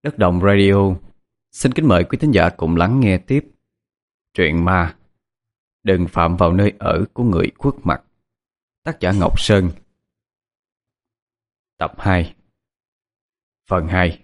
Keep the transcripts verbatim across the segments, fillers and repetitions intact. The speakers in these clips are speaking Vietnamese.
Đất Đồng Radio xin kính mời quý thính giả cùng lắng nghe tiếp truyện ma Đừng phạm vào nơi ở của người khuất mặt, tác giả Ngọc Sơn. Tập hai, phần hai.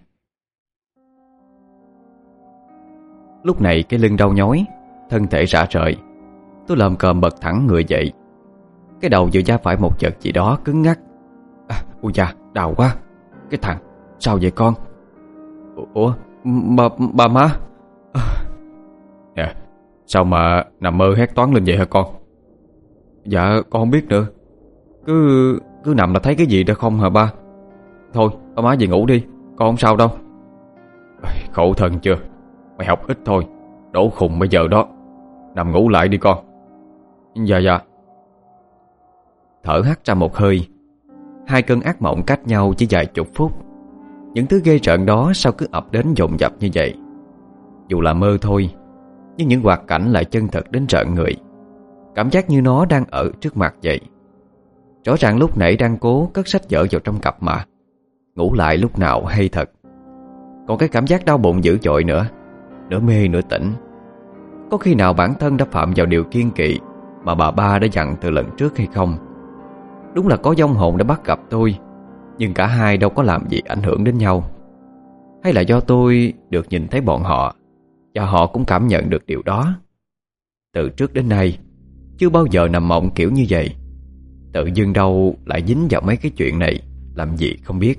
Lúc này cái lưng đau nhói, thân thể rã rời. Tôi lồm cồm bật thẳng người dậy. Cái đầu vừa va phải một vật gì đó cứng ngắc. à, Ui da, đau quá. Cái thằng, sao vậy con? Ủa, bà, bà má à. Nè, sao mà nằm mơ hét toáng lên vậy hả con? Dạ, con không biết nữa. Cứ cứ nằm là thấy cái gì đó không hả ba? Thôi, ba má về ngủ đi, con không sao đâu. Khổ thân chưa? Mày học ít thôi, đổ khùng bây giờ đó. Nằm ngủ lại đi con. Dạ dạ. Thở hắt ra một hơi. Hai cơn ác mộng cách nhau chỉ vài chục phút. Những thứ ghê rợn đó sao cứ ập đến dồn dập như vậy? Dù là mơ thôi, nhưng những hoạt cảnh lại chân thật đến rợn người. Cảm giác như nó đang ở trước mặt vậy. Rõ ràng lúc nãy đang cố cất sách vở vào trong cặp mà. Ngủ lại lúc nào hay thật. Còn cái cảm giác đau bụng dữ dội nữa, nửa mê nửa tỉnh. Có khi nào bản thân đã phạm vào điều kiêng kỵ mà bà ba đã dặn từ lần trước hay không? Đúng là có vong hồn đã bắt gặp tôi, nhưng cả hai đâu có làm gì ảnh hưởng đến nhau. Hay là do tôi được nhìn thấy bọn họ, và họ cũng cảm nhận được điều đó? Từ trước đến nay chưa bao giờ nằm mộng kiểu như vậy. Tự dưng đâu lại dính vào mấy cái chuyện này, làm gì không biết.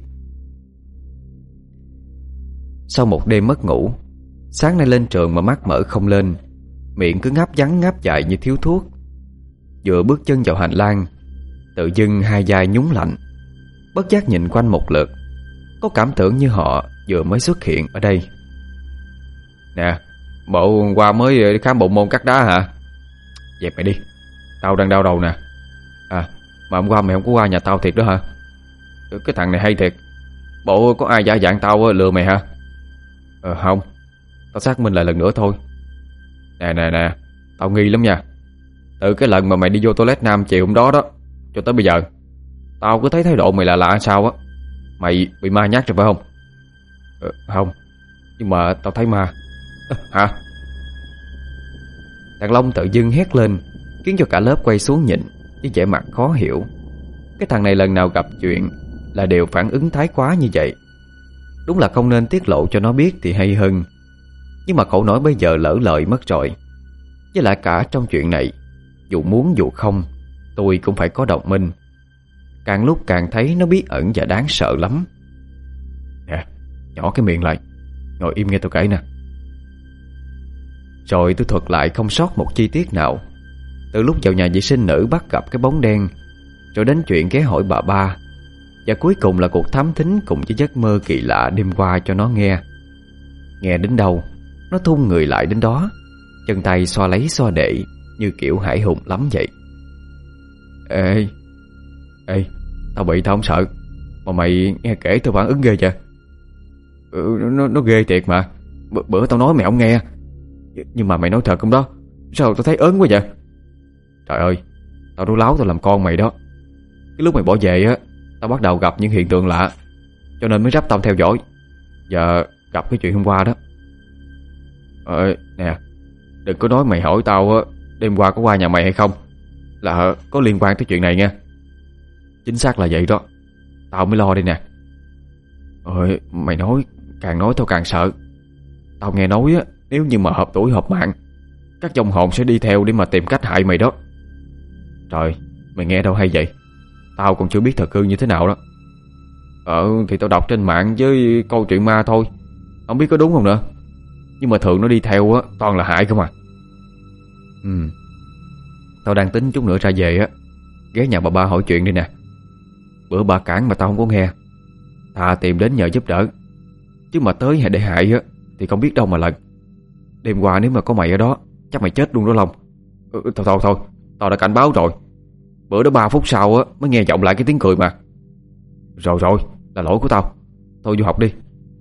Sau một đêm mất ngủ, sáng nay lên trường mà mắt mở không lên, miệng cứ ngáp ngắn ngáp dài như thiếu thuốc. Vừa bước chân vào hành lang, tự dưng hai vai nhún lạnh. Bất giác nhìn quanh một lượt, có cảm tưởng như họ vừa mới xuất hiện ở đây. Nè, bộ hôm qua mới khám bộ môn cắt đá hả? Dẹp mày đi, tao đang đau đầu nè. À, mà hôm qua mày không có qua nhà tao thiệt đó hả? Cái thằng này hay thiệt. Bộ có ai giả dạng tao lừa mày hả? Ờ không, tao xác minh lại lần nữa thôi. Nè nè nè, tao nghi lắm nha. Từ cái lần mà mày đi vô toilet nam chiều hôm đó đó cho tới bây giờ, tao cứ thấy thái độ mày lạ lạ sao á. Mày bị ma nhát rồi phải không? Ờ, không, nhưng mà tao thấy ma. À, hả? Thằng Long tự dưng hét lên, khiến cho cả lớp quay xuống nhìn với vẻ mặt khó hiểu. Cái thằng này lần nào gặp chuyện là đều phản ứng thái quá như vậy. Đúng là không nên tiết lộ cho nó biết thì hay hơn. Nhưng mà khổ nổi bây giờ lỡ lời mất rồi. Với lại cả trong chuyện này, dù muốn dù không, tôi cũng phải có đồng minh. Càng lúc càng thấy nó bí ẩn và đáng sợ lắm. Nè, nhỏ cái miệng lại, ngồi im nghe tôi kể nè. Rồi tôi thuật lại không sót một chi tiết nào. Từ lúc vào nhà vệ sinh nữ bắt gặp cái bóng đen, rồi đến chuyện ghé hỏi bà ba, và cuối cùng là cuộc thám thính cùng với giấc mơ kỳ lạ đêm qua cho nó nghe. Nghe đến đâu nó thun người lại đến đó, chân tay xoa lấy xoa để, như kiểu hải hùng lắm vậy. Ê Ê, tao bị tao không sợ, mà mày nghe kể tao phản ứng ghê vậy. Ừ, nó, nó ghê thiệt mà. B Bữa tao nói mày không nghe. Nhưng mà mày nói thật không đó? Sao tao thấy ớn quá vậy? Trời ơi, tao nói láo tao làm con mày đó. Cái lúc mày bỏ về á, tao bắt đầu gặp những hiện tượng lạ, cho nên mới rắp tao theo dõi. Và gặp cái chuyện hôm qua đó. Ờ, nè, đừng có nói mày hỏi tao á đêm qua có qua nhà mày hay không là có liên quan tới chuyện này nha. Chính xác là vậy đó, tao mới lo đây nè. Ơi, mày nói, càng nói tao càng sợ. Tao nghe nói á, nếu như mà hợp tuổi hợp mạng, các vong hồn sẽ đi theo để mà tìm cách hại mày đó. Trời, mày nghe đâu hay vậy? Tao còn chưa biết thật hư như thế nào đó. Ờ, thì tao đọc trên mạng với câu chuyện ma thôi, không biết có đúng không nữa. Nhưng mà thường nó đi theo á, toàn là hại không à. Ừ, tao đang tính chút nữa ra về á, ghé nhà bà ba hỏi chuyện đi nè. Bữa bà cản mà tao không có nghe, thà tìm đến nhờ giúp đỡ, chứ mà tới hay để hại á thì không biết đâu mà lần. Đêm qua nếu mà có mày ở đó, chắc mày chết luôn đó Long. Ừ, thôi thôi thôi, tao đã cảnh báo rồi. Bữa đó ba phút sau á mới nghe vọng lại cái tiếng cười mà. Rồi rồi, là lỗi của tao. Thôi vô học đi.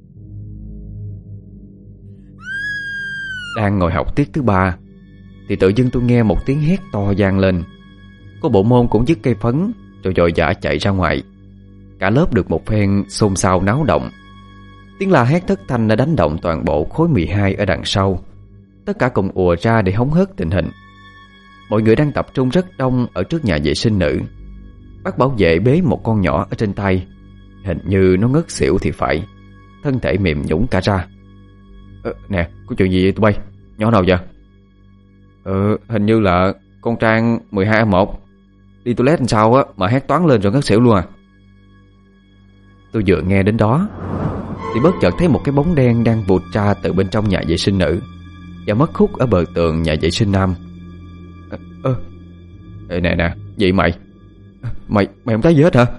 Đang ngồi học tiết thứ ba thì tự dưng tôi nghe một tiếng hét to vang lên. Cô bộ môn cũng dứt cây phấn rồi vội vã chạy ra ngoài. Cả lớp được một phen xôn xao náo động. Tiếng la hét thất thanh đã đánh động toàn bộ khối mười hai ở đằng sau. Tất cả cùng ùa ra để hóng hớt tình hình. Mọi người đang tập trung rất đông ở trước nhà vệ sinh nữ. Bác bảo vệ bế một con nhỏ ở trên tay. Hình như nó ngất xỉu thì phải, thân thể mềm nhũn cả ra. ờ, Nè, có chuyện gì vậy tụi bay? Nhỏ nào vậy? Ờ, hình như là con Trang mười hai A một đi toilet làm sao á mà hét toáng lên rồi ngất xỉu luôn à. Tôi vừa nghe đến đó thì bất chợt thấy một cái bóng đen đang vụt ra từ bên trong nhà vệ sinh nữ và mất hút ở bờ tường nhà vệ sinh nam. Ơ ờ, ờ, Nè nè, gì mày? Mày mày không thấy gì hết hả?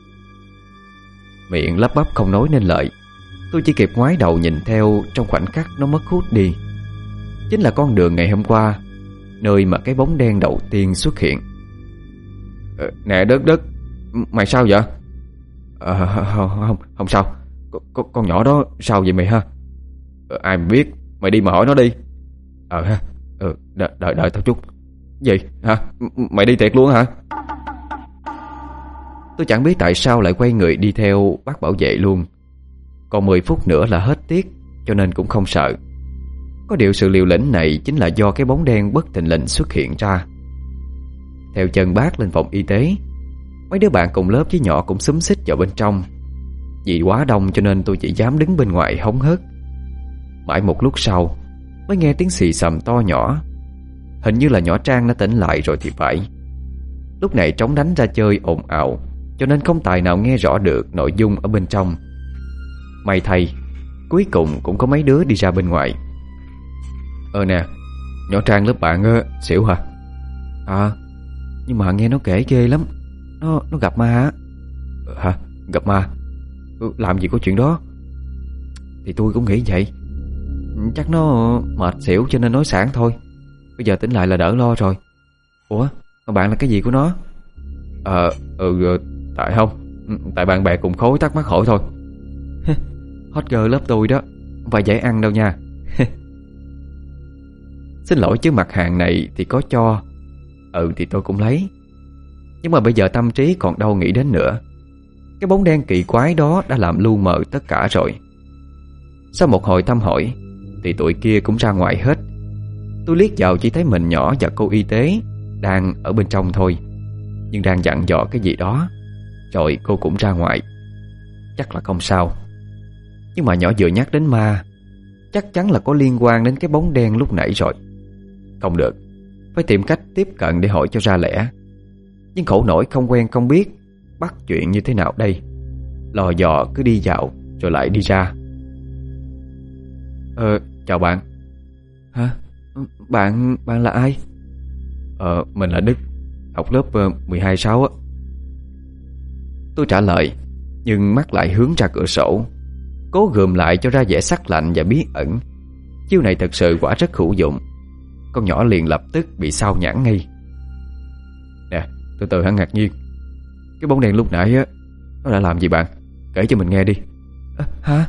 Miệng lắp bắp không nói nên lời. Tôi chỉ kịp ngoái đầu nhìn theo trong khoảnh khắc nó mất hút đi. Chính là con đường ngày hôm qua, nơi mà cái bóng đen đầu tiên xuất hiện. ờ, Nè đất đất, mày sao vậy? Ờ, không, không, không sao. Con, con, con nhỏ đó sao vậy mày ha? Ờ, ai mà biết, mày đi mà hỏi nó đi. Ờ ha, ờ, đợi, đợi, đợi tao chút. Gì hả? Mày đi thiệt luôn hả? Tôi chẳng biết tại sao lại quay người đi theo bác bảo vệ luôn. Còn mười phút nữa là hết tiết, cho nên cũng không sợ. Có điều sự liều lĩnh này chính là do cái bóng đen bất thình lình xuất hiện ra. Theo chân bác lên phòng y tế, mấy đứa bạn cùng lớp với nhỏ cũng xúm xít vào bên trong. Vì quá đông cho nên tôi chỉ dám đứng bên ngoài hóng hớt. Mãi một lúc sau mới nghe tiếng xì xầm to nhỏ. Hình như là nhỏ Trang đã tỉnh lại rồi thì phải. Lúc này trống đánh ra chơi ồn ào, cho nên không tài nào nghe rõ được nội dung ở bên trong. May thay, cuối cùng cũng có mấy đứa đi ra bên ngoài. Ờ nè, nhỏ Trang lớp bạn á, xỉu hả? À, nhưng mà nghe nó kể ghê lắm. Nó nó gặp ma á. Ờ, hả? Gặp ma? Ừ, làm gì có chuyện đó. Thì tôi cũng nghĩ vậy. Chắc nó mệt xỉu cho nên nói sảng thôi. Bây giờ tỉnh lại là đỡ lo rồi. Ủa, mà bạn là cái gì của nó? Ờ, ừ, tại không Tại bạn bè cùng khối thắc mắc hỏi thôi. Hot girl lớp tôi đó, không phải dễ ăn đâu nha. Xin lỗi chứ mặt hàng này thì có cho. Ừ thì tôi cũng lấy. Nhưng mà bây giờ tâm trí còn đâu nghĩ đến nữa. Cái bóng đen kỳ quái đó đã làm lu mờ tất cả rồi. Sau một hồi thăm hỏi thì tụi kia cũng ra ngoài hết. Tôi liếc vào chỉ thấy mình nhỏ và cô y tế đang ở bên trong thôi, nhưng đang dặn dò cái gì đó. Rồi cô cũng ra ngoài. Chắc là không sao. Nhưng mà nhỏ vừa nhắc đến ma, chắc chắn là có liên quan đến cái bóng đen lúc nãy rồi. Không được, phải tìm cách tiếp cận để hỏi cho ra lẽ. Nhưng khổ nổi không quen không biết bắt chuyện như thế nào đây. Lò dò cứ đi dạo rồi lại đi ra. Ờ, chào bạn. Hả? Bạn, bạn là ai? Ờ, mình là Đức, học lớp uh, mười hai sáu á. Tôi trả lời, nhưng mắt lại hướng ra cửa sổ, cố gườm lại cho ra vẻ sắc lạnh và bí ẩn. Chiêu này thật sự quả rất hữu dụng. Con nhỏ liền lập tức bị sao nhãng ngay. Nè, từ từ hả ngạc nhiên. Cái bóng đèn lúc nãy á, nó đã làm gì bạn? Kể cho mình nghe đi. À, hả?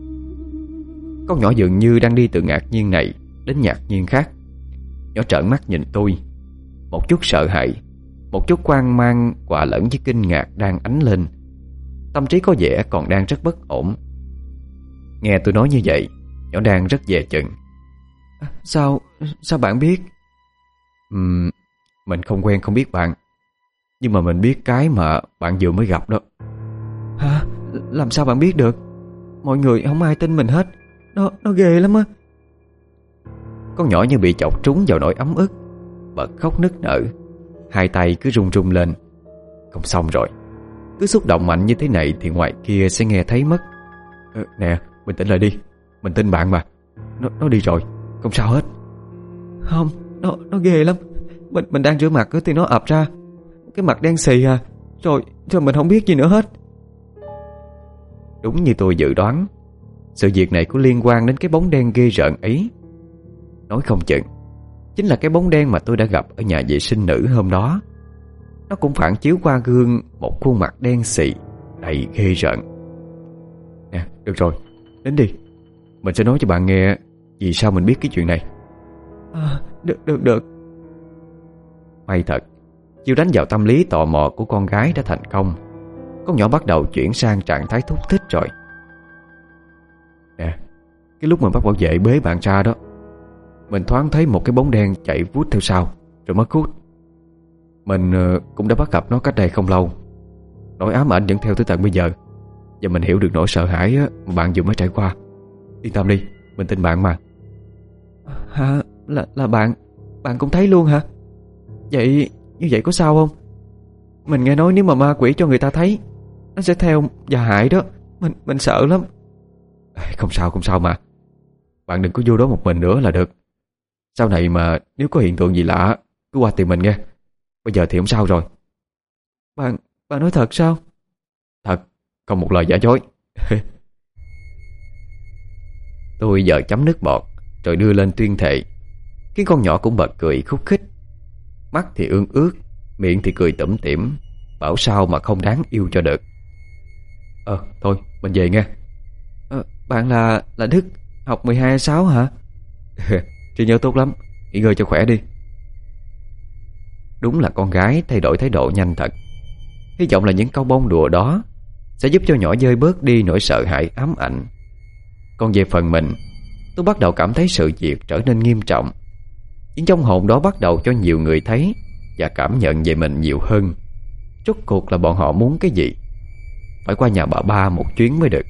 Con nhỏ dường như đang đi từ ngạc nhiên này đến ngạc nhiên khác. Nhỏ trợn mắt nhìn tôi, một chút sợ hãi, một chút hoang mang hòa lẫn với kinh ngạc đang ánh lên. Tâm trí có vẻ còn đang rất bất ổn. Nghe tôi nói như vậy, nhỏ đang rất dè chừng. À, sao, sao bạn biết? Uhm, mình không quen không biết bạn, nhưng mà mình biết cái mà bạn vừa mới gặp đó. Hả? Làm sao bạn biết được? Mọi người không ai tin mình hết. Nó, nó ghê lắm á. Con nhỏ như bị chọc trúng vào nỗi ấm ức, bật khóc nức nở, hai tay cứ run run lên. Không xong rồi. Cứ xúc động mạnh như thế này thì ngoài kia sẽ nghe thấy mất. ờ, Nè, bình tĩnh lại đi. Mình tin bạn mà. Nó, nó đi rồi, không sao hết. Không, nó, nó ghê lắm. Mình, mình đang rửa mặt thì nó ập ra. Cái mặt đen xì à. Rồi, rồi mình không biết gì nữa hết. Đúng như tôi dự đoán, sự việc này có liên quan đến cái bóng đen ghê rợn ấy. Nói không chừng chính là cái bóng đen mà tôi đã gặp ở nhà vệ sinh nữ hôm đó. Nó cũng phản chiếu qua gương một khuôn mặt đen xì đầy ghê rợn. Nè, được rồi, đến đi. Mình sẽ nói cho bạn nghe vì sao mình biết cái chuyện này. À, được, được, được. May thật, chiêu đánh vào tâm lý tò mò của con gái đã thành công. Con nhỏ bắt đầu chuyển sang trạng thái thúc thích rồi. Cái lúc mà bác bảo vệ bế bạn ra đó, mình thoáng thấy một cái bóng đen chạy vút theo sau rồi mất hút. Mình uh, cũng đã bắt gặp nó cách đây không lâu. Nỗi ám ảnh vẫn theo tới tận bây giờ. Và mình hiểu được nỗi sợ hãi á, mà bạn vừa mới trải qua. Yên tâm đi, mình tin bạn mà. Hả? Là, là bạn Bạn cũng thấy luôn hả? Vậy như vậy có sao không? Mình nghe nói nếu mà ma quỷ cho người ta thấy, nó sẽ theo và hại đó. Mình mình sợ lắm. Không sao không sao mà. Bạn đừng có vô đó một mình nữa là được. Sau này mà nếu có hiện tượng gì lạ cứ qua tìm mình nghe. Bây giờ thì không sao rồi. Bạn Bạn nói thật sao? Thật, không một lời giả dối. Tôi giờ chấm nước bọt rồi đưa lên tuyên thệ. Cái con nhỏ cũng bật cười khúc khích. Mắt thì ương ướt, miệng thì cười tủm tỉm, bảo sao mà không đáng yêu cho được. Ờ thôi mình về nghe. Ờ, bạn là là Đức, học mười hai sáu hả? Trí nhớ tốt lắm, nghỉ ngơi cho khỏe đi. Đúng là con gái thay đổi thái độ nhanh thật. Hy vọng là những câu bông đùa đó sẽ giúp cho nhỏ dơi bớt đi nỗi sợ hãi ám ảnh. Còn về phần mình, tôi bắt đầu cảm thấy sự việc trở nên nghiêm trọng. Những trong hồn đó bắt đầu cho nhiều người thấy và cảm nhận về mình nhiều hơn. Rốt cuộc là bọn họ muốn cái gì? Phải qua nhà bà ba một chuyến mới được.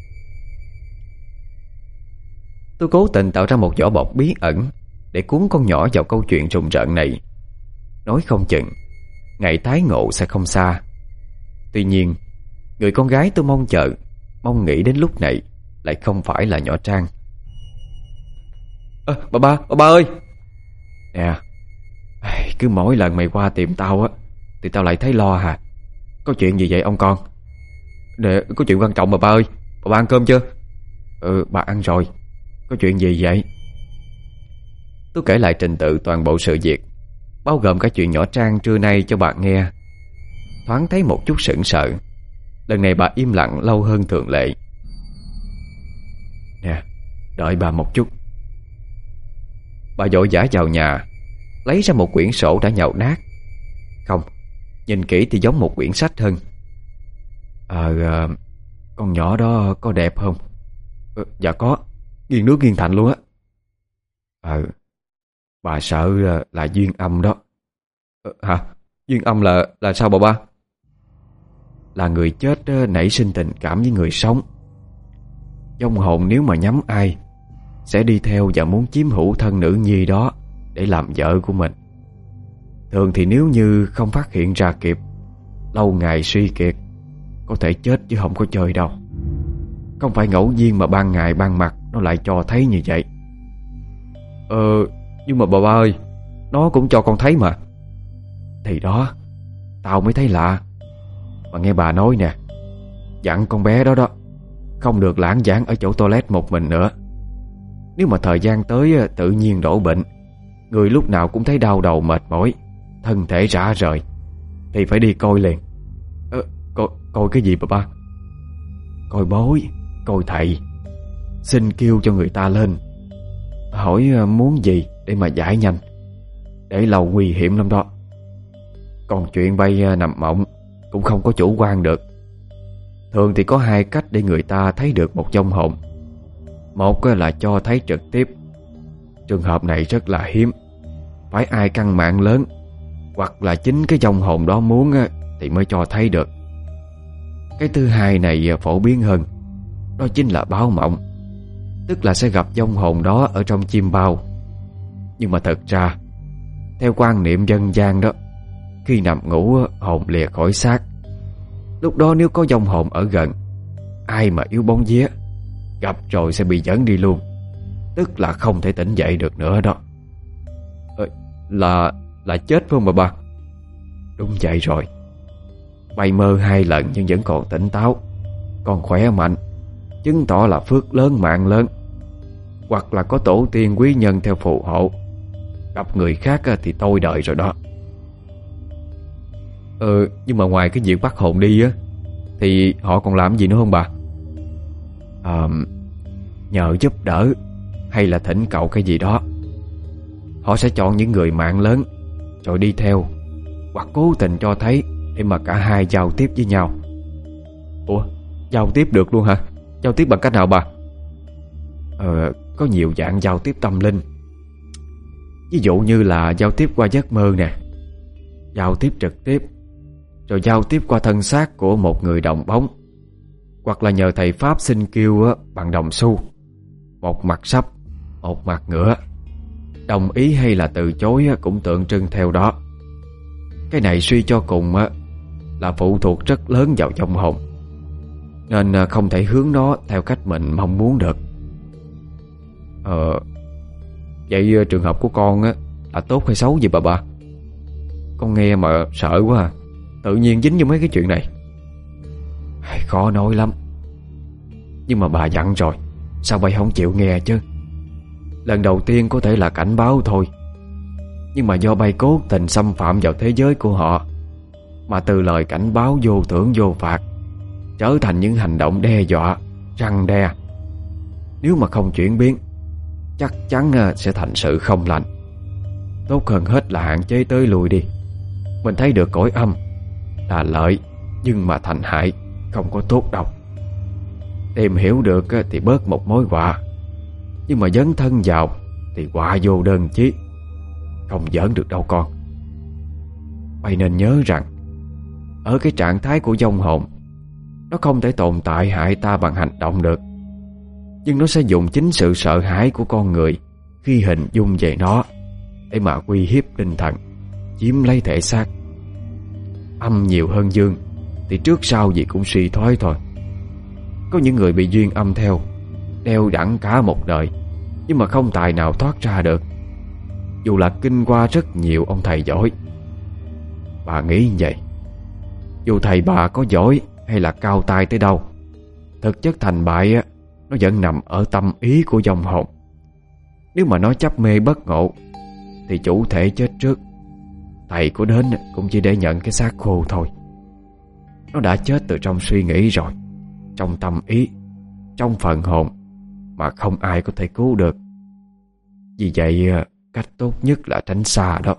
Tôi cố tình tạo ra một vỏ bọc bí ẩn để cuốn con nhỏ vào câu chuyện rùng rợn này. Nói không chừng ngày tái ngộ sẽ không xa. Tuy nhiên, người con gái tôi mong chờ, mong nghĩ đến lúc này lại không phải là nhỏ Trang. Ơ, à, bà ba, bà ba ơi! Nè, cứ mỗi lần mày qua tìm tao á thì tao lại thấy lo hả? Có chuyện gì vậy ông con? Nè, có chuyện quan trọng bà ba ơi. Bà ba ăn cơm chưa? Ừ, bà ăn rồi. Có chuyện gì vậy? Tôi kể lại trình tự toàn bộ sự việc, bao gồm cả chuyện nhỏ Trang trưa nay cho bà nghe. Thoáng thấy một chút sững sờ. Lần này bà im lặng lâu hơn thường lệ. Nè, đợi bà một chút. Bà vội vã vào nhà, lấy ra một quyển sổ đã nhàu nát. Không, nhìn kỹ thì giống một quyển sách hơn. Ờ, à, con nhỏ đó có đẹp không? Ờ, dạ có, nghiêng nước nghiêng thành luôn á. Ờ, bà sợ là, là duyên âm đó. Ờ, hả? Duyên âm là là sao bà ba? Là người chết nảy sinh tình cảm với người sống. Vong hồn nếu mà nhắm ai sẽ đi theo và muốn chiếm hữu thân nữ nhi đó để làm vợ của mình. Thường thì nếu như không phát hiện ra kịp, lâu ngày suy kiệt, có thể chết chứ không có chơi đâu. Không phải ngẫu nhiên mà ban ngày ban mặt nó lại cho thấy như vậy. Ờ, nhưng mà bà ba ơi, nó cũng cho con thấy mà. Thì đó, tao mới thấy lạ. Mà nghe bà nói nè, dặn con bé đó đó không được lãng vãng ở chỗ toilet một mình nữa. Nếu mà thời gian tới tự nhiên đổ bệnh, người lúc nào cũng thấy đau đầu mệt mỏi, thân thể rã rời, thì phải đi coi liền. Ờ, coi, coi cái gì bà ba? Coi bói, coi thầy. Xin kêu cho người ta lên, hỏi muốn gì để mà giải nhanh. Để lâu nguy hiểm lắm đó. Còn chuyện bay nằm mộng cũng không có chủ quan được. Thường thì có hai cách để người ta thấy được một vong hồn. Một là cho thấy trực tiếp. Trường hợp này rất là hiếm, phải ai căn mạng lớn, hoặc là chính cái vong hồn đó muốn thì mới cho thấy được. Cái thứ hai này phổ biến hơn, đó chính là báo mộng. Tức là sẽ gặp vong hồn đó ở trong chim bao. Nhưng mà thật ra, theo quan niệm dân gian đó, khi nằm ngủ hồn lìa khỏi xác, lúc đó nếu có vong hồn ở gần, ai mà yếu bóng vía, gặp rồi sẽ bị dẫn đi luôn. Tức là không thể tỉnh dậy được nữa đó. Ờ, là là chết phải không bà ba? Đúng vậy rồi. Bay mơ hai lần nhưng vẫn còn tỉnh táo, còn khỏe mạnh, chứng tỏ là phước lớn mạng lớn, hoặc là có tổ tiên quý nhân theo phù hộ. Gặp người khác thì tôi đợi rồi đó. Ờ, nhưng mà ngoài cái việc bắt hồn đi á, thì họ còn làm gì nữa không bà? À, nhờ giúp đỡ hay là thỉnh cầu cái gì đó. Họ sẽ chọn những người mạng lớn rồi đi theo, hoặc cố tình cho thấy để mà cả hai giao tiếp với nhau. Ủa, giao tiếp được luôn hả? Giao tiếp bằng cách nào bà? ờ, có nhiều dạng giao tiếp tâm linh. Ví dụ như là giao tiếp qua giấc mơ nè, giao tiếp trực tiếp, rồi giao tiếp qua thân xác của một người đồng bóng, hoặc là nhờ thầy Pháp xin kêu á, bằng đồng xu. Một mặt sắp, một mặt ngựa. Đồng ý hay là từ chối á, cũng tượng trưng theo đó. Cái này suy cho cùng á, là phụ thuộc rất lớn vào vong hồn, nên không thể hướng nó theo cách mình mong muốn được. Ờ Vậy trường hợp của con á, là tốt hay xấu vậy bà ba? Con nghe mà sợ quá à. Tự nhiên dính vô mấy cái chuyện này. Khó nói lắm. Nhưng mà bà dặn rồi, sao bay không chịu nghe chứ? Lần đầu tiên có thể là cảnh báo thôi, nhưng mà do bay cố tình xâm phạm vào thế giới của họ, mà từ lời cảnh báo vô thưởng vô phạt trở thành những hành động đe dọa, răn đe. Nếu mà không chuyển biến, chắc chắn sẽ thành sự không lành. Tốt hơn hết là hạn chế tới lui đi. Mình thấy được cõi âm là lợi, nhưng mà thành hại, không có tốt đâu. Tìm hiểu được thì bớt một mối họa, nhưng mà dấn thân vào thì họa vô đơn chí. Không giỡn được đâu con. Mày nên nhớ rằng, ở cái trạng thái của vong hồn, nó không thể tồn tại hại ta bằng hành động được, nhưng nó sẽ dùng chính sự sợ hãi của con người khi hình dung về nó để mà uy hiếp tinh thần, chiếm lấy thể xác. Âm nhiều hơn dương thì trước sau gì cũng suy thoái thôi. Có những người bị duyên âm theo, đeo đẳng cả một đời, nhưng mà không tài nào thoát ra được, dù là kinh qua rất nhiều ông thầy giỏi. Bà nghĩ như vậy, dù thầy bà có giỏi hay là cao tay tới đâu, thực chất thành bại á, nó vẫn nằm ở tâm ý của vong hồn. Nếu mà nó chấp mê bất ngộ thì chủ thể chết trước. Thầy của đến cũng chỉ để nhận cái xác khô thôi. Nó đã chết từ trong suy nghĩ rồi, trong tâm ý, trong phần hồn, mà không ai có thể cứu được. Vì vậy cách tốt nhất là tránh xa đó.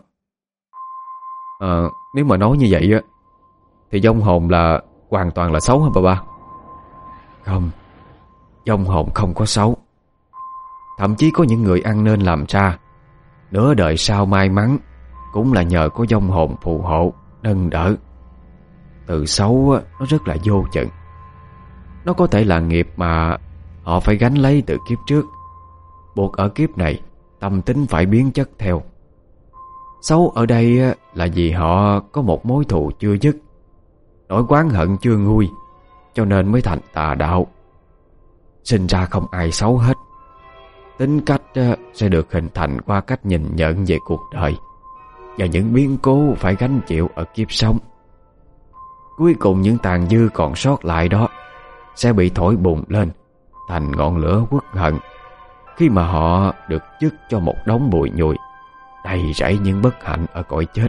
À, nếu mà nói như vậy á, thì vong hồn là hoàn toàn là xấu hả bà ba? Không, vong hồn không có xấu. Thậm chí có những người ăn nên làm ra, nửa đời sau may mắn cũng là nhờ có vong hồn phù hộ, nâng đỡ. Từ xấu á, nó rất là vô chừng. Nó có thể là nghiệp mà họ phải gánh lấy từ kiếp trước, buộc ở kiếp này tâm tính phải biến chất theo. Xấu ở đây á, là vì họ có một mối thù chưa dứt, nỗi oán hận chưa nguôi, cho nên mới thành tà đạo. Sinh ra không ai xấu hết. Tính cách á, sẽ được hình thành qua cách nhìn nhận về cuộc đời và những biến cố phải gánh chịu ở kiếp sống. Cuối cùng những tàn dư còn sót lại đó sẽ bị thổi bùng lên thành ngọn lửa uất hận, khi mà họ được dứt cho một đống bụi nhùi đầy rẫy những bất hạnh ở cõi chết.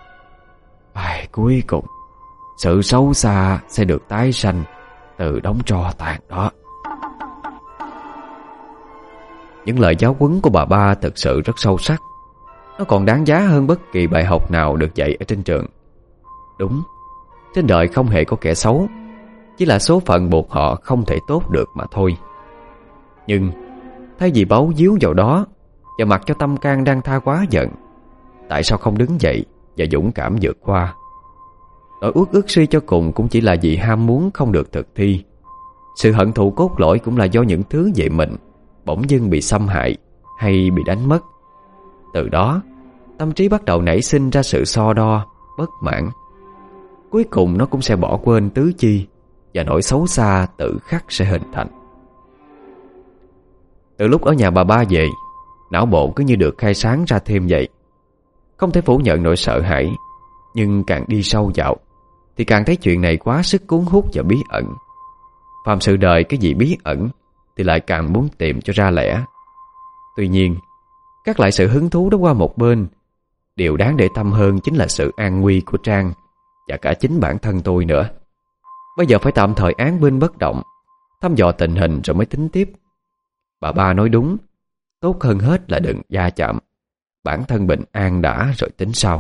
Ai, cuối cùng sự xấu xa sẽ được tái sanh từ đống tro tàn đó. Những lời giáo huấn của bà ba thực sự rất sâu sắc. Nó còn đáng giá hơn bất kỳ bài học nào được dạy ở trên trường. Đúng, trên đời không hề có kẻ xấu, chỉ là số phận buộc họ không thể tốt được mà thôi. Nhưng thay vì bấu víu vào đó và mặc cho tâm can đang tha quá giận, tại sao không đứng dậy và dũng cảm vượt qua? Nỗi uất ức suy cho cùng cũng chỉ là vì ham muốn không được thực thi. Sự hận thù cốt lõi cũng là do những thứ về mình bỗng dưng bị xâm hại hay bị đánh mất. Từ đó tâm trí bắt đầu nảy sinh ra sự so đo, bất mãn. Cuối cùng nó cũng sẽ bỏ quên tứ chi, và nỗi xấu xa tự khắc sẽ hình thành. Từ lúc ở nhà bà ba về, não bộ cứ như được khai sáng ra thêm vậy. Không thể phủ nhận nỗi sợ hãi, nhưng càng đi sâu vào thì càng thấy chuyện này quá sức cuốn hút và bí ẩn. Phàm sự đời cái gì bí ẩn thì lại càng muốn tìm cho ra lẽ. Tuy nhiên, các lại sự hứng thú đó qua một bên, điều đáng để tâm hơn chính là sự an nguy của Trang và cả chính bản thân tôi nữa. Bây giờ phải tạm thời án binh bất động, thăm dò tình hình rồi mới tính tiếp. Bà ba nói đúng, tốt hơn hết là đừng va chạm. Bản thân bình an đã rồi tính sau.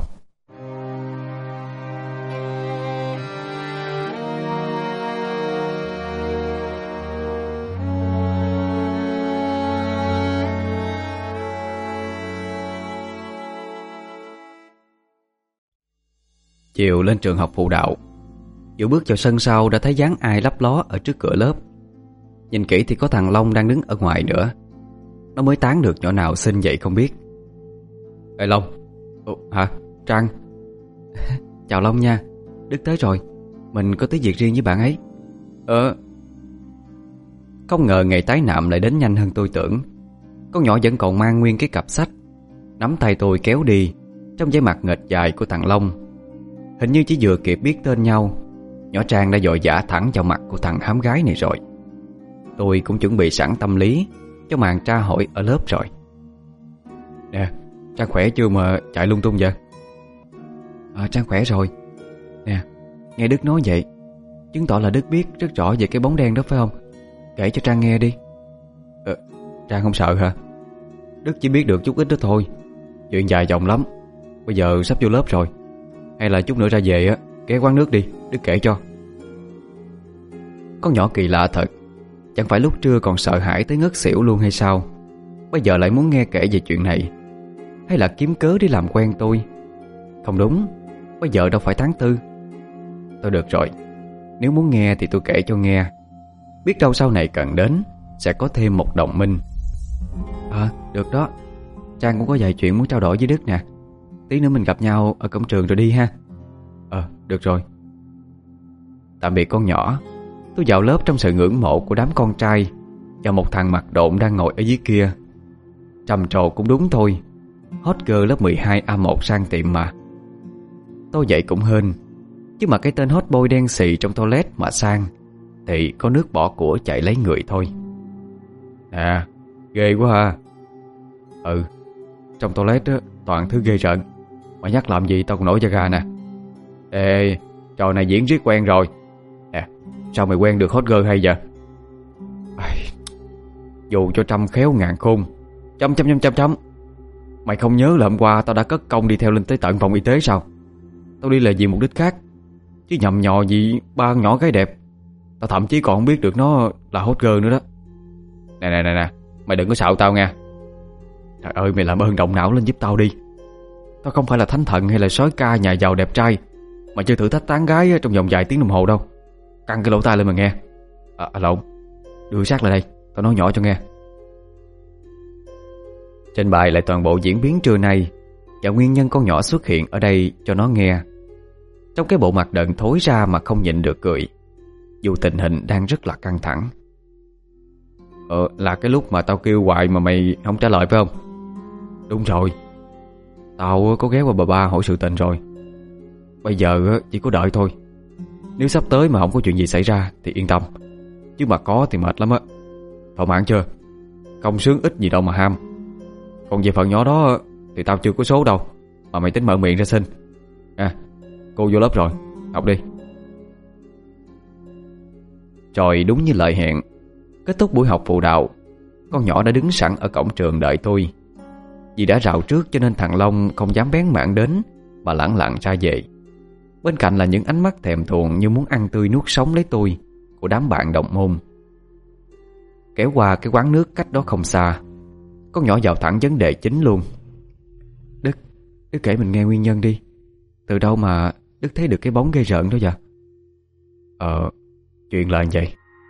Chiều lên trường học phụ đạo, vừa bước vào sân sau đã thấy dáng ai lấp ló ở trước cửa lớp. Nhìn kỹ thì có thằng Long đang đứng ở ngoài nữa. Nó mới tán được nhỏ nào xinh vậy không biết. Ê Long. Ồ, hả? Trang. Chào Long nha. Đức tới rồi. Mình có tí việc riêng với bạn ấy. Ờ. Không ngờ ngày tái nạm lại đến nhanh hơn tôi tưởng. Con nhỏ vẫn còn mang nguyên cái cặp sách, nắm tay tôi kéo đi trong vẻ mặt nghệch dài của thằng Long. Hình như chỉ vừa kịp biết tên nhau, nhỏ Trang đã vội vã thẳng vào mặt của thằng hám gái này rồi. Tôi cũng chuẩn bị sẵn tâm lý cho màn tra hỏi ở lớp rồi. Nè, Trang khỏe chưa mà chạy lung tung vậy? À, Trang khỏe rồi. Nè, nghe Đức nói vậy chứng tỏ là Đức biết rất rõ về cái bóng đen đó phải không? Kể cho Trang nghe đi. Ờ, Trang không sợ hả? Đức chỉ biết được chút ít đó thôi. Chuyện dài dòng lắm. Bây giờ sắp vô lớp rồi. Hay là chút nữa ra về á, ghé quán nước đi, Đức kể cho. Con nhỏ kỳ lạ thật. Chẳng phải lúc trưa còn sợ hãi tới ngất xỉu luôn hay sao? Bây giờ lại muốn nghe kể về chuyện này. Hay là kiếm cớ để làm quen tôi? Không đúng, bây giờ đâu phải tháng tư. Thôi được rồi, nếu muốn nghe thì tôi kể cho nghe. Biết đâu sau này cần đến sẽ có thêm một đồng minh. À, được đó. Trang cũng có vài chuyện muốn trao đổi với Đức nè. Tí nữa mình gặp nhau ở cổng trường rồi đi ha. Ờ, được rồi. Tạm biệt con nhỏ. Tôi vào lớp trong sự ngưỡng mộ của đám con trai và một thằng mặt độn đang ngồi ở dưới kia. Trầm trồ cũng đúng thôi. Hot girl lớp mười hai A một sang tiệm mà. Tôi vậy cũng hên. Chứ mà cái tên hot boy đen xì trong toilet mà sang thì có nước bỏ của chạy lấy người thôi. À, ghê quá ha. Ừ, trong toilet á, toàn thứ ghê rợn. Mà nhắc làm gì tao còn nổi da gà nè. Ê, trò này diễn riết quen rồi. Nè, sao mày quen được hot girl hay vậy? À, dù cho trăm khéo ngàn khôn. Chấm chấm chấm chấm chấm. Mày không nhớ là hôm qua tao đã cất công đi theo lên tới tận phòng y tế sao? Tao đi là vì mục đích khác, chứ nhầm nhò gì ba con nhỏ gái đẹp. Tao thậm chí còn không biết được nó là hot girl nữa đó. Nè nè nè nè, mày đừng có xạo tao nha. Trời ơi, mày làm ơn động não lên giúp tao đi. Tao không phải là thánh thần hay là sói ca nhà giàu đẹp trai mà chơi thử thách tán gái trong vòng vài tiếng đồng hồ đâu. Căng cái lỗ tai lên mà nghe. À, à lộn, đưa sát lại đây, tao nói nhỏ cho nghe. Trên bài lại toàn bộ diễn biến trưa nay và nguyên nhân con nhỏ xuất hiện ở đây cho nó nghe. Trong cái bộ mặt đờn thối ra mà không nhịn được cười, dù tình hình đang rất là căng thẳng. Ờ, là cái lúc mà tao kêu hoài mà mày không trả lời phải không? Đúng rồi. Tao có ghé qua bà ba hỏi sự tình rồi. Bây giờ chỉ có đợi thôi. Nếu sắp tới mà không có chuyện gì xảy ra thì yên tâm. Chứ mà có thì mệt lắm á. Thỏa mãn chưa? Công sướng ít gì đâu mà ham. Còn về phần nhỏ đó thì tao chưa có số đâu mà mày tính mở miệng ra xin. À, cô vô lớp rồi, học đi. Rồi đúng như lời hẹn, kết thúc buổi học phụ đạo, con nhỏ đã đứng sẵn ở cổng trường đợi tôi. Vì đã rào trước cho nên thằng Long không dám bén mảng đến mà lẳng lặng ra về. Bên cạnh là những ánh mắt thèm thuồng như muốn ăn tươi nuốt sống lấy tôi của đám bạn đồng môn. Kéo qua cái quán nước cách đó không xa, con nhỏ vào thẳng vấn đề chính luôn. Đức, Đức kể mình nghe nguyên nhân đi. Từ đâu mà Đức thấy được cái bóng ghê rợn đó vậy? Ờ, chuyện là vậy.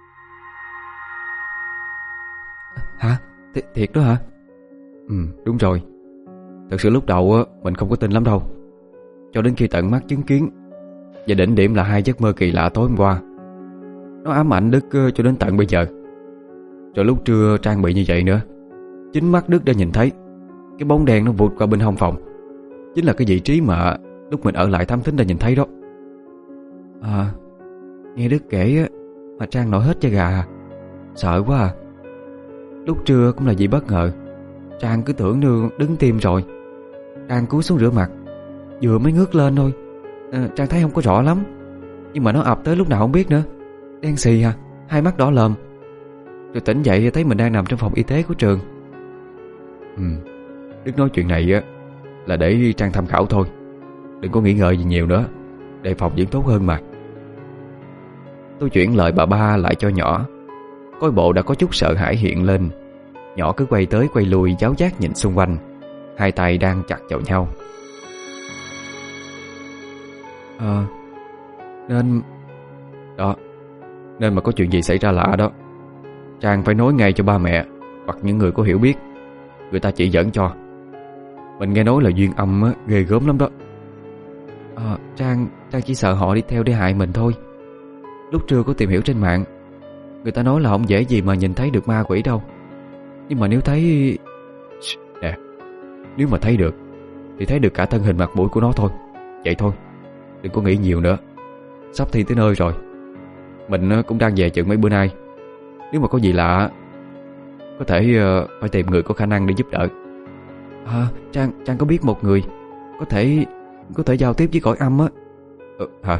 Hả? Th thiệt đó hả? Ừ, đúng rồi. Thật sự lúc đầu mình không có tin lắm đâu, cho đến khi tận mắt chứng kiến. Và đỉnh điểm là hai giấc mơ kỳ lạ tối hôm qua. Nó ám ảnh Đức cho đến tận bây giờ. Rồi lúc trưa Trang bị như vậy nữa. Chính mắt Đức đã nhìn thấy cái bóng đen nó vụt qua bên hông phòng. Chính là cái vị trí mà lúc mình ở lại thám thính đã nhìn thấy đó. À, nghe Đức kể mà Trang nổi hết da gà. Sợ quá à. Lúc trưa cũng là vì bất ngờ. Trang cứ tưởng như đứng tim rồi. Trang cúi xuống rửa mặt, vừa mới ngước lên thôi. à, Trang thấy không có rõ lắm, nhưng mà nó ập tới lúc nào không biết nữa. Đen xì à, hai mắt đỏ lòm. Rồi tỉnh dậy thấy mình đang nằm trong phòng y tế của trường. Ừ, Đức nói chuyện này á là để Trang tham khảo thôi. Đừng có nghĩ ngợi gì nhiều nữa, đề phòng vẫn tốt hơn mà. Tôi chuyển lời bà ba lại cho nhỏ. Coi bộ đã có chút sợ hãi hiện lên. Nhỏ cứ quay tới quay lui giáo giác nhìn xung quanh, hai tay đang chặt vào nhau. Ờ Nên Đó Nên mà có chuyện gì xảy ra lạ đó, Trang phải nói ngay cho ba mẹ hoặc những người có hiểu biết, người ta chỉ dẫn cho. Mình nghe nói là duyên âm á, ghê gớm lắm đó. Ờ Trang Trang chỉ sợ họ đi theo để hại mình thôi. Lúc trưa có tìm hiểu trên mạng, người ta nói là không dễ gì mà nhìn thấy được ma quỷ đâu. Nhưng mà nếu thấy... Nè, nếu mà thấy được thì thấy được cả thân hình mặt mũi của nó thôi. Vậy thôi, đừng có nghĩ nhiều nữa. Sắp thi tới nơi rồi, mình cũng đang về chừng mấy bữa nay. Nếu mà có gì lạ, có thể uh, phải tìm người có khả năng để giúp đỡ. À, Trang Trang có biết một người Có thể Có thể giao tiếp với cõi âm á. Ừ, hả?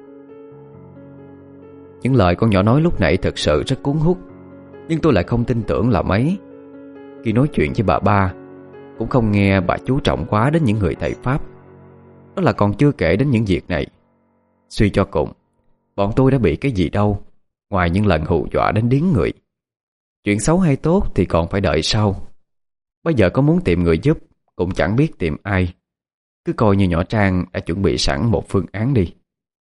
Những lời con nhỏ nói lúc nãy thật sự rất cuốn hút, nhưng tôi lại không tin tưởng là mấy. Khi nói chuyện với bà ba, cũng không nghe bà chú trọng quá đến những người thầy Pháp. Đó là còn chưa kể đến những việc này. Suy cho cùng, bọn tôi đã bị cái gì đâu, ngoài những lần hù dọa đến điếng người. Chuyện xấu hay tốt thì còn phải đợi sau. Bây giờ có muốn tìm người giúp cũng chẳng biết tìm ai. Cứ coi như nhỏ Trang đã chuẩn bị sẵn một phương án đi.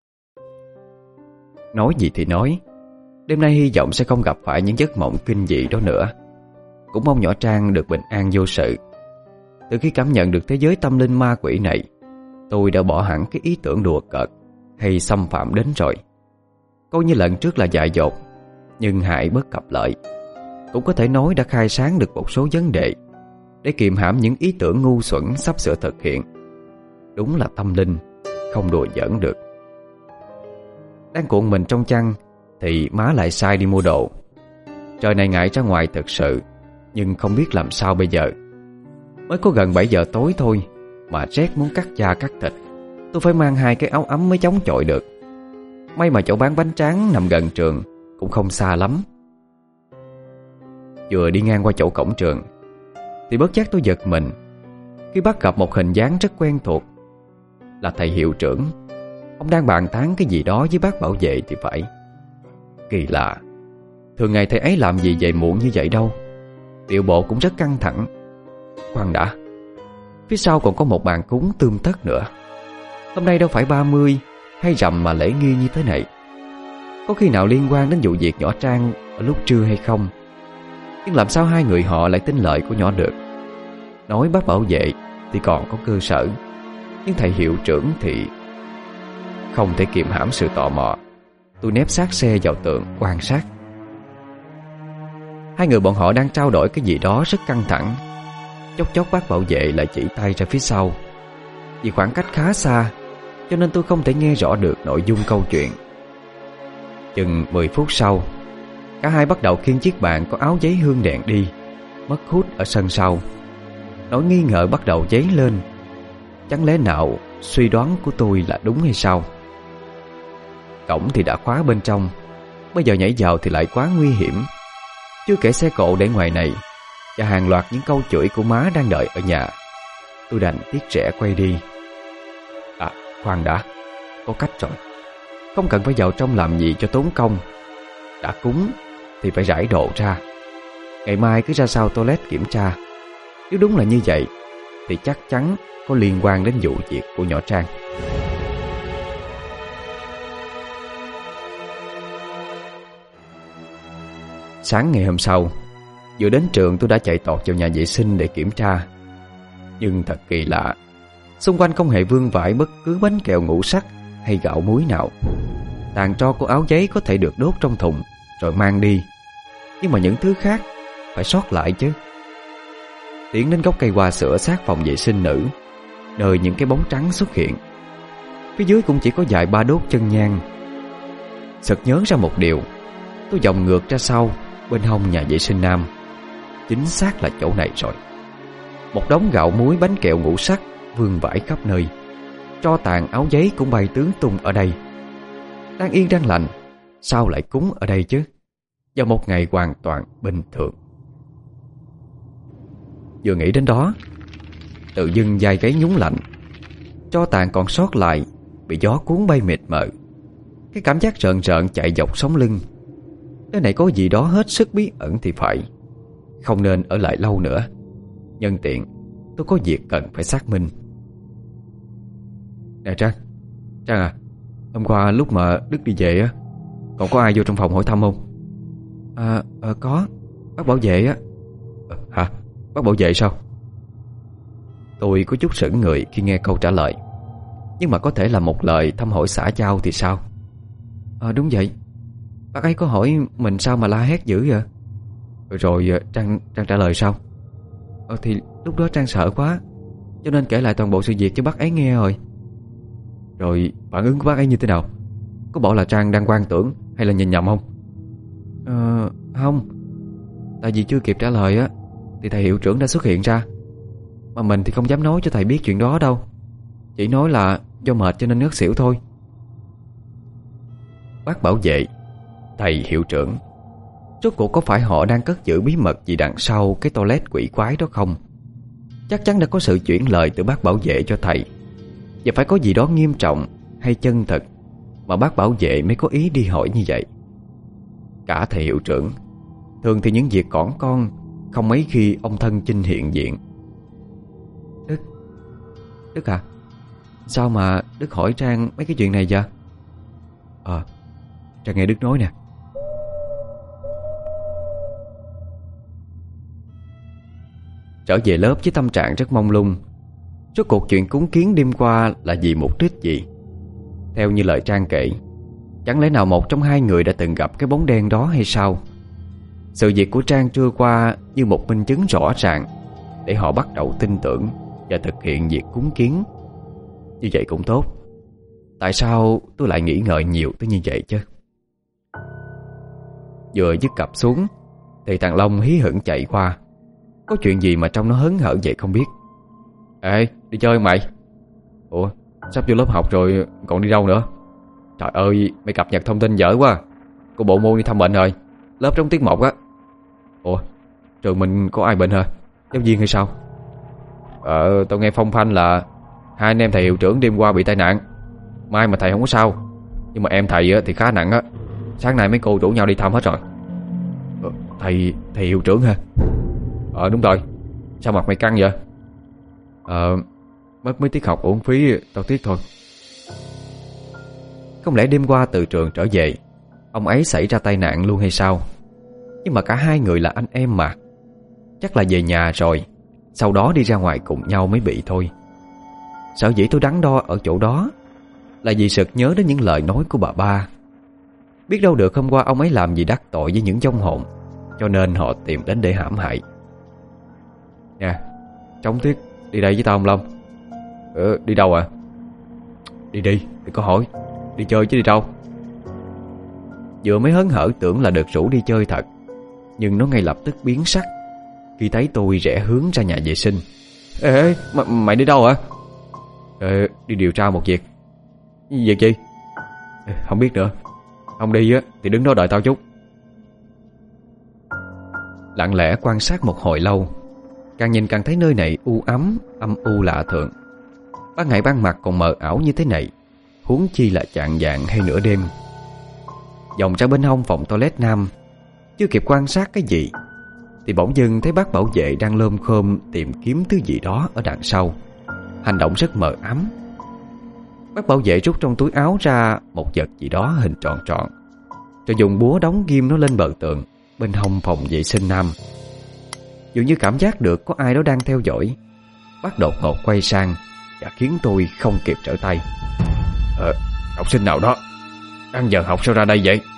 Nói gì thì nói, đêm nay hy vọng sẽ không gặp phải những giấc mộng kinh dị đó nữa. Cũng mong nhỏ Trang được bình an vô sự. Từ khi cảm nhận được thế giới tâm linh ma quỷ này, tôi đã bỏ hẳn cái ý tưởng đùa cợt hay xâm phạm đến rồi. Coi như lần trước là dại dột, nhưng hại bất cập lợi. Cũng có thể nói đã khai sáng được một số vấn đề để kiềm hãm những ý tưởng ngu xuẩn sắp sửa thực hiện. Đúng là tâm linh không đùa giỡn được. Đang cuộn mình trong chăn thì má lại sai đi mua đồ. Trời này ngại ra ngoài thật sự, nhưng không biết làm sao bây giờ. Mới có gần bảy giờ tối thôi mà rét muốn cắt da cắt thịt. Tôi phải mang hai cái áo ấm mới chống chọi được. May mà chỗ bán bánh tráng nằm gần trường, cũng không xa lắm. Vừa đi ngang qua chỗ cổng trường thì bất giác tôi giật mình khi bắt gặp một hình dáng rất quen thuộc. Là thầy hiệu trưởng. Ông đang bàn tán cái gì đó với bác bảo vệ thì phải. Kỳ lạ, thường ngày thầy ấy làm gì về muộn như vậy đâu. Điệu bộ cũng rất căng thẳng. Khoan đã, phía sau còn có một bàn cúng tươm tất nữa. Hôm nay đâu phải ba mươi hay rằm mà lễ nghi như thế này. Có khi nào liên quan đến vụ việc nhỏ Trang ở lúc trưa hay không? Nhưng làm sao hai người họ lại tin lời của nhỏ được? Nói bác bảo vệ thì còn có cơ sở, nhưng thầy hiệu trưởng thì... Không thể kiềm hãm sự tò mò, tôi nép sát xe vào tường quan sát. Hai người bọn họ đang trao đổi cái gì đó rất căng thẳng. Chốc chốc bác bảo vệ lại chỉ tay ra phía sau. Vì khoảng cách khá xa, cho nên tôi không thể nghe rõ được nội dung câu chuyện. Chừng mười phút sau, cả hai bắt đầu khiêng chiếc bàn có áo giấy hương đèn đi, mất hút ở sân sau. Nỗi nghi ngờ bắt đầu dấy lên. Chẳng lẽ nào suy đoán của tôi là đúng hay sao? Cổng thì đã khóa bên trong, bây giờ nhảy vào thì lại quá nguy hiểm. Chưa kể xe cộ để ngoài này và hàng loạt những câu chửi của má đang đợi ở nhà. Tôi đành tiếc rẻ quay đi. À, khoan đã, có cách rồi. Không cần phải vào trong làm gì cho tốn công. Đã cúng thì phải rải đồ ra. Ngày mai cứ ra sau toilet kiểm tra. Nếu đúng là như vậy thì chắc chắn có liên quan đến vụ việc của nhỏ Trang. Sáng ngày hôm sau, vừa đến trường tôi đã chạy tọt vào nhà vệ sinh để kiểm tra. Nhưng thật kỳ lạ, xung quanh không hề vương vãi bất cứ bánh kẹo ngũ sắc hay gạo muối nào. Tàn tro của áo giấy có thể được đốt trong thùng rồi mang đi, nhưng mà những thứ khác phải sót lại chứ. Tiến đến gốc cây hoa sữa sát phòng vệ sinh nữ, nơi những cái bóng trắng xuất hiện. Phía dưới cũng chỉ có vài ba đốt chân nhang. Sực nhớ ra một điều, tôi vòng ngược ra sau bên hông nhà vệ sinh nam. Chính xác là chỗ này rồi. Một đống gạo muối bánh kẹo ngũ sắc vương vãi khắp nơi. Tro tàn áo giấy cũng bay tứ tung ở đây. Đang yên đang lành, sao lại cúng ở đây chứ? Vào một ngày hoàn toàn bình thường. Vừa nghĩ đến đó, tự dưng vai gáy nhún lạnh. Tro tàn còn sót lại bị gió cuốn bay mịt mờ. Cái cảm giác rợn rợn chạy dọc sống lưng. Cái này có gì đó hết sức bí ẩn thì phải. Không nên ở lại lâu nữa. Nhân tiện tôi có việc cần phải xác minh. Nè Trang, Trang à, hôm qua lúc mà Đức đi về á, còn có ai vô trong phòng hỏi thăm không? À, à có, bác bảo vệ á. À, hả? Bác bảo vệ sao? Tôi có chút sững người khi nghe câu trả lời. Nhưng mà có thể là một lời thăm hỏi xã giao thì sao? À đúng vậy. Bác ấy có hỏi mình sao mà la hét dữ vậy? Rồi Trang, Trang trả lời sao? Ờ thì lúc đó Trang sợ quá, cho nên kể lại toàn bộ sự việc cho bác ấy nghe rồi. Rồi phản ứng của bác ấy như thế nào? Có bảo là Trang đang quan tưởng hay là nhìn nhầm không? Ờ không. Tại vì chưa kịp trả lời á thì thầy hiệu trưởng đã xuất hiện ra. Mà mình thì không dám nói cho thầy biết chuyện đó đâu. Chỉ nói là do mệt cho nên ngất xỉu thôi. Bác bảo vệ, thầy hiệu trưởng, rốt cuộc có phải họ đang cất giữ bí mật gì đằng sau cái toilet quỷ quái đó không? Chắc chắn đã có sự chuyển lời từ bác bảo vệ cho thầy. Và phải có gì đó nghiêm trọng hay chân thật mà bác bảo vệ mới có ý đi hỏi như vậy. Cả thầy hiệu trưởng, thường thì những việc cỏn con không mấy khi ông thân chinh hiện diện. Đức, Đức à, sao mà Đức hỏi Trang mấy cái chuyện này vậy? Ờ, à, Trang nghe Đức nói nè. Trở về lớp với tâm trạng rất mông lung. Rốt cuộc chuyện cúng kiến đêm qua là vì mục đích gì? Theo như lời Trang kể, chẳng lẽ nào một trong hai người đã từng gặp cái bóng đen đó hay sao? Sự việc của Trang trưa qua như một minh chứng rõ ràng để họ bắt đầu tin tưởng và thực hiện việc cúng kiến. Như vậy cũng tốt. Tại sao tôi lại nghĩ ngợi nhiều tới như vậy chứ? Vừa dứt cặp xuống thì thằng Long hí hửng chạy qua. Có chuyện gì mà trông nó hớn hở vậy không biết. Ê, đi chơi không mày? Ủa, sắp vô lớp học rồi còn đi đâu nữa? Trời ơi, mày cập nhật thông tin dở quá. Cô bộ môn đi thăm bệnh rồi. Lớp trong tiết một á. Ủa, trường mình có ai bệnh hả? Giáo viên hay sao? Ờ, tao nghe phong phanh là hai anh em thầy hiệu trưởng đêm qua bị tai nạn. Mai mà thầy không có sao, nhưng mà em thầy thì khá nặng á. Sáng nay mấy cô rủ nhau đi thăm hết rồi. Ờ, thầy, thầy hiệu trưởng hả? Ờ đúng rồi. Sao mặt mày căng vậy? Ờ, mất mấy tiết học uổng phí, tao tiếc thôi. Không lẽ đêm qua từ trường trở về ông ấy xảy ra tai nạn luôn hay sao? Nhưng mà cả hai người là anh em mà. Chắc là về nhà rồi sau đó đi ra ngoài cùng nhau mới bị thôi. Sở dĩ tôi đắn đo ở chỗ đó là vì sực nhớ đến những lời nói của bà ba. Biết đâu được hôm qua ông ấy làm gì đắc tội với những vong hồn, cho nên họ tìm đến để hãm hại. Nè, Trống Tiết, đi đây với tao không Long? Ờ, đi đâu à? Đi đi, đừng có hỏi. Đi chơi chứ đi đâu. Vừa mới hớn hở tưởng là được rủ đi chơi thật, nhưng nó ngay lập tức biến sắc khi thấy tôi rẽ hướng ra nhà vệ sinh. Ê, ê mà, mày đi đâu hả? Ờ, đi điều tra một việc. Việc gì? Ê, không biết nữa. Không đi á thì đứng đó đợi tao chút. Lặng lẽ quan sát một hồi lâu, càng nhìn càng thấy nơi này u ám, âm u lạ thường. Ban ngày ban mặt còn mờ ảo như thế này, huống chi là chạng vạng hay nửa đêm. Vòng ra bên hông phòng toilet nam, chưa kịp quan sát cái gì thì bỗng dưng thấy bác bảo vệ đang lơm khơm tìm kiếm thứ gì đó ở đằng sau. Hành động rất mờ ám. Bác bảo vệ rút trong túi áo ra một vật gì đó hình tròn tròn, rồi dùng búa đóng ghim nó lên bờ tường bên hông phòng vệ sinh nam. Dường như cảm giác được có ai đó đang theo dõi, bác đột ngột quay sang và khiến tôi không kịp trở tay. Ờ, học sinh nào đó đang giờ học sao ra đây vậy?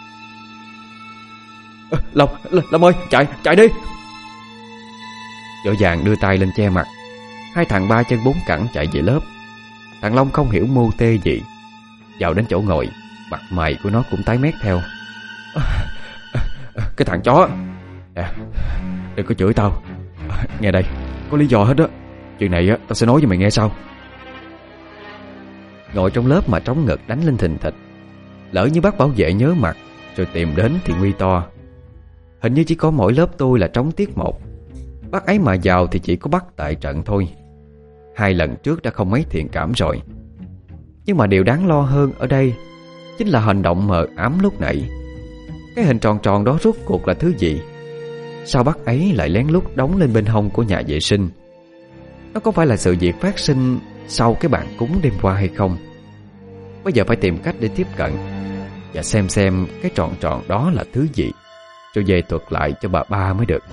À, Long, Long ơi, chạy, chạy đi! Vội vàng đưa tay lên che mặt. Hai thằng ba chân bốn cẳng chạy về lớp. Thằng Long không hiểu mô tê gì, vào đến chỗ ngồi, mặt mày của nó cũng tái mét theo. À, à, à, cái thằng chó à, đừng có chửi tao. À, nghe đây, có lý do hết á. Chuyện này á, tao sẽ nói cho mày nghe sau. Ngồi trong lớp mà trống ngực đánh lên thình thịch. Lỡ như bác bảo vệ nhớ mặt rồi tìm đến thì nguy to. Hình như chỉ có mỗi lớp tôi là trống tiết một. Bác ấy mà vào thì chỉ có bắt tại trận thôi. Hai lần trước đã không mấy thiện cảm rồi. Nhưng mà điều đáng lo hơn ở đây chính là hành động mờ ám lúc nãy. Cái hình tròn tròn đó rốt cuộc là thứ gì? Sao bác ấy lại lén lút đóng lên bên hông của nhà vệ sinh? Nó có phải là sự việc phát sinh sau cái bàn cúng đêm qua hay không? Bây giờ phải tìm cách để tiếp cận và xem xem cái tròn tròn đó là thứ gì, rồi về thuật lại cho bà ba mới được.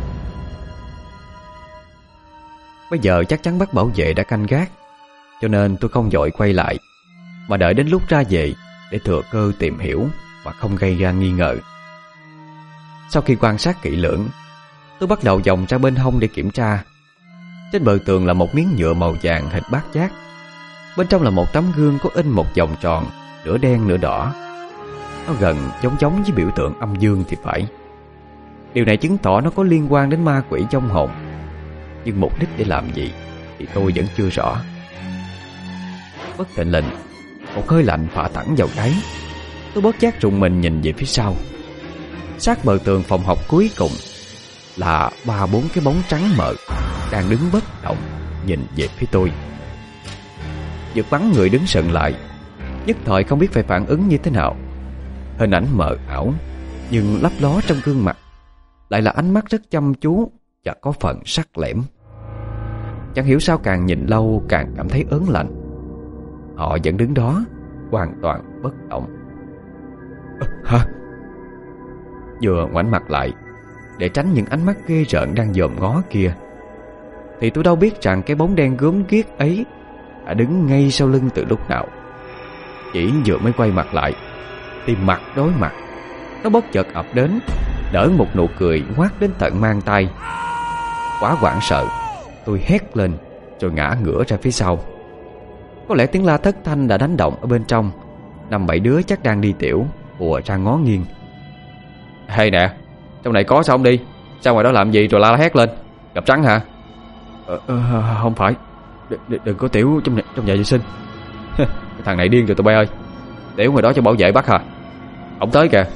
Bây giờ chắc chắn bác bảo vệ đã canh gác, cho nên tôi không vội quay lại, mà đợi đến lúc ra về để thừa cơ tìm hiểu mà không gây ra nghi ngờ. Sau khi quan sát kỹ lưỡng, tôi bắt đầu vòng ra bên hông để kiểm tra. Trên bờ tường là một miếng nhựa màu vàng hình bát giác. Bên trong là một tấm gương có in một vòng tròn, nửa đen nửa đỏ. Nó gần giống giống với biểu tượng âm dương thì phải. Điều này chứng tỏ nó có liên quan đến ma quỷ vong hồn, nhưng mục đích để làm gì thì tôi vẫn chưa rõ. Bất thình lình, một hơi lạnh phả thẳng vào gáy. Tôi bất giác rùng mình nhìn về phía sau. Sát bờ tường phòng học cuối cùng là ba bốn cái bóng trắng mờ đang đứng bất động nhìn về phía tôi. Giật bắn người đứng sững lại, nhất thời không biết phải phản ứng như thế nào. Hình ảnh mờ ảo nhưng lấp ló trong gương mặt lại là ánh mắt rất chăm chú và có phần sắc lẻm. Chẳng hiểu sao càng nhìn lâu càng cảm thấy ớn lạnh. Họ vẫn đứng đó hoàn toàn bất động. À, hả? Vừa ngoảnh mặt lại để tránh những ánh mắt ghê rợn đang dòm ngó kia, thì tôi đâu biết rằng cái bóng đen gớm ghiếc ấy đã đứng ngay sau lưng từ lúc nào. Chỉ vừa mới quay mặt lại thì mặt đối mặt, nó bất chợt ập đến, đỡ một nụ cười ngoác đến tận mang tay. Quá hoảng sợ, tôi hét lên rồi ngã ngửa ra phía sau. Có lẽ tiếng la thất thanh đã đánh động ở bên trong. Năm bảy đứa chắc đang đi tiểu ùa ra ngó nghiêng. Hay nè, trong này có sao không đi? Sao ngoài đó làm gì rồi la hét lên? Gặp rắn hả? Ờ, ờ, không phải. đ, đ, Đừng có tiểu trong, trong nhà vệ sinh. Cái thằng này điên rồi tụi bay ơi. Tiểu ngoài đó cho bảo vệ bắt hả? Ông tới kìa.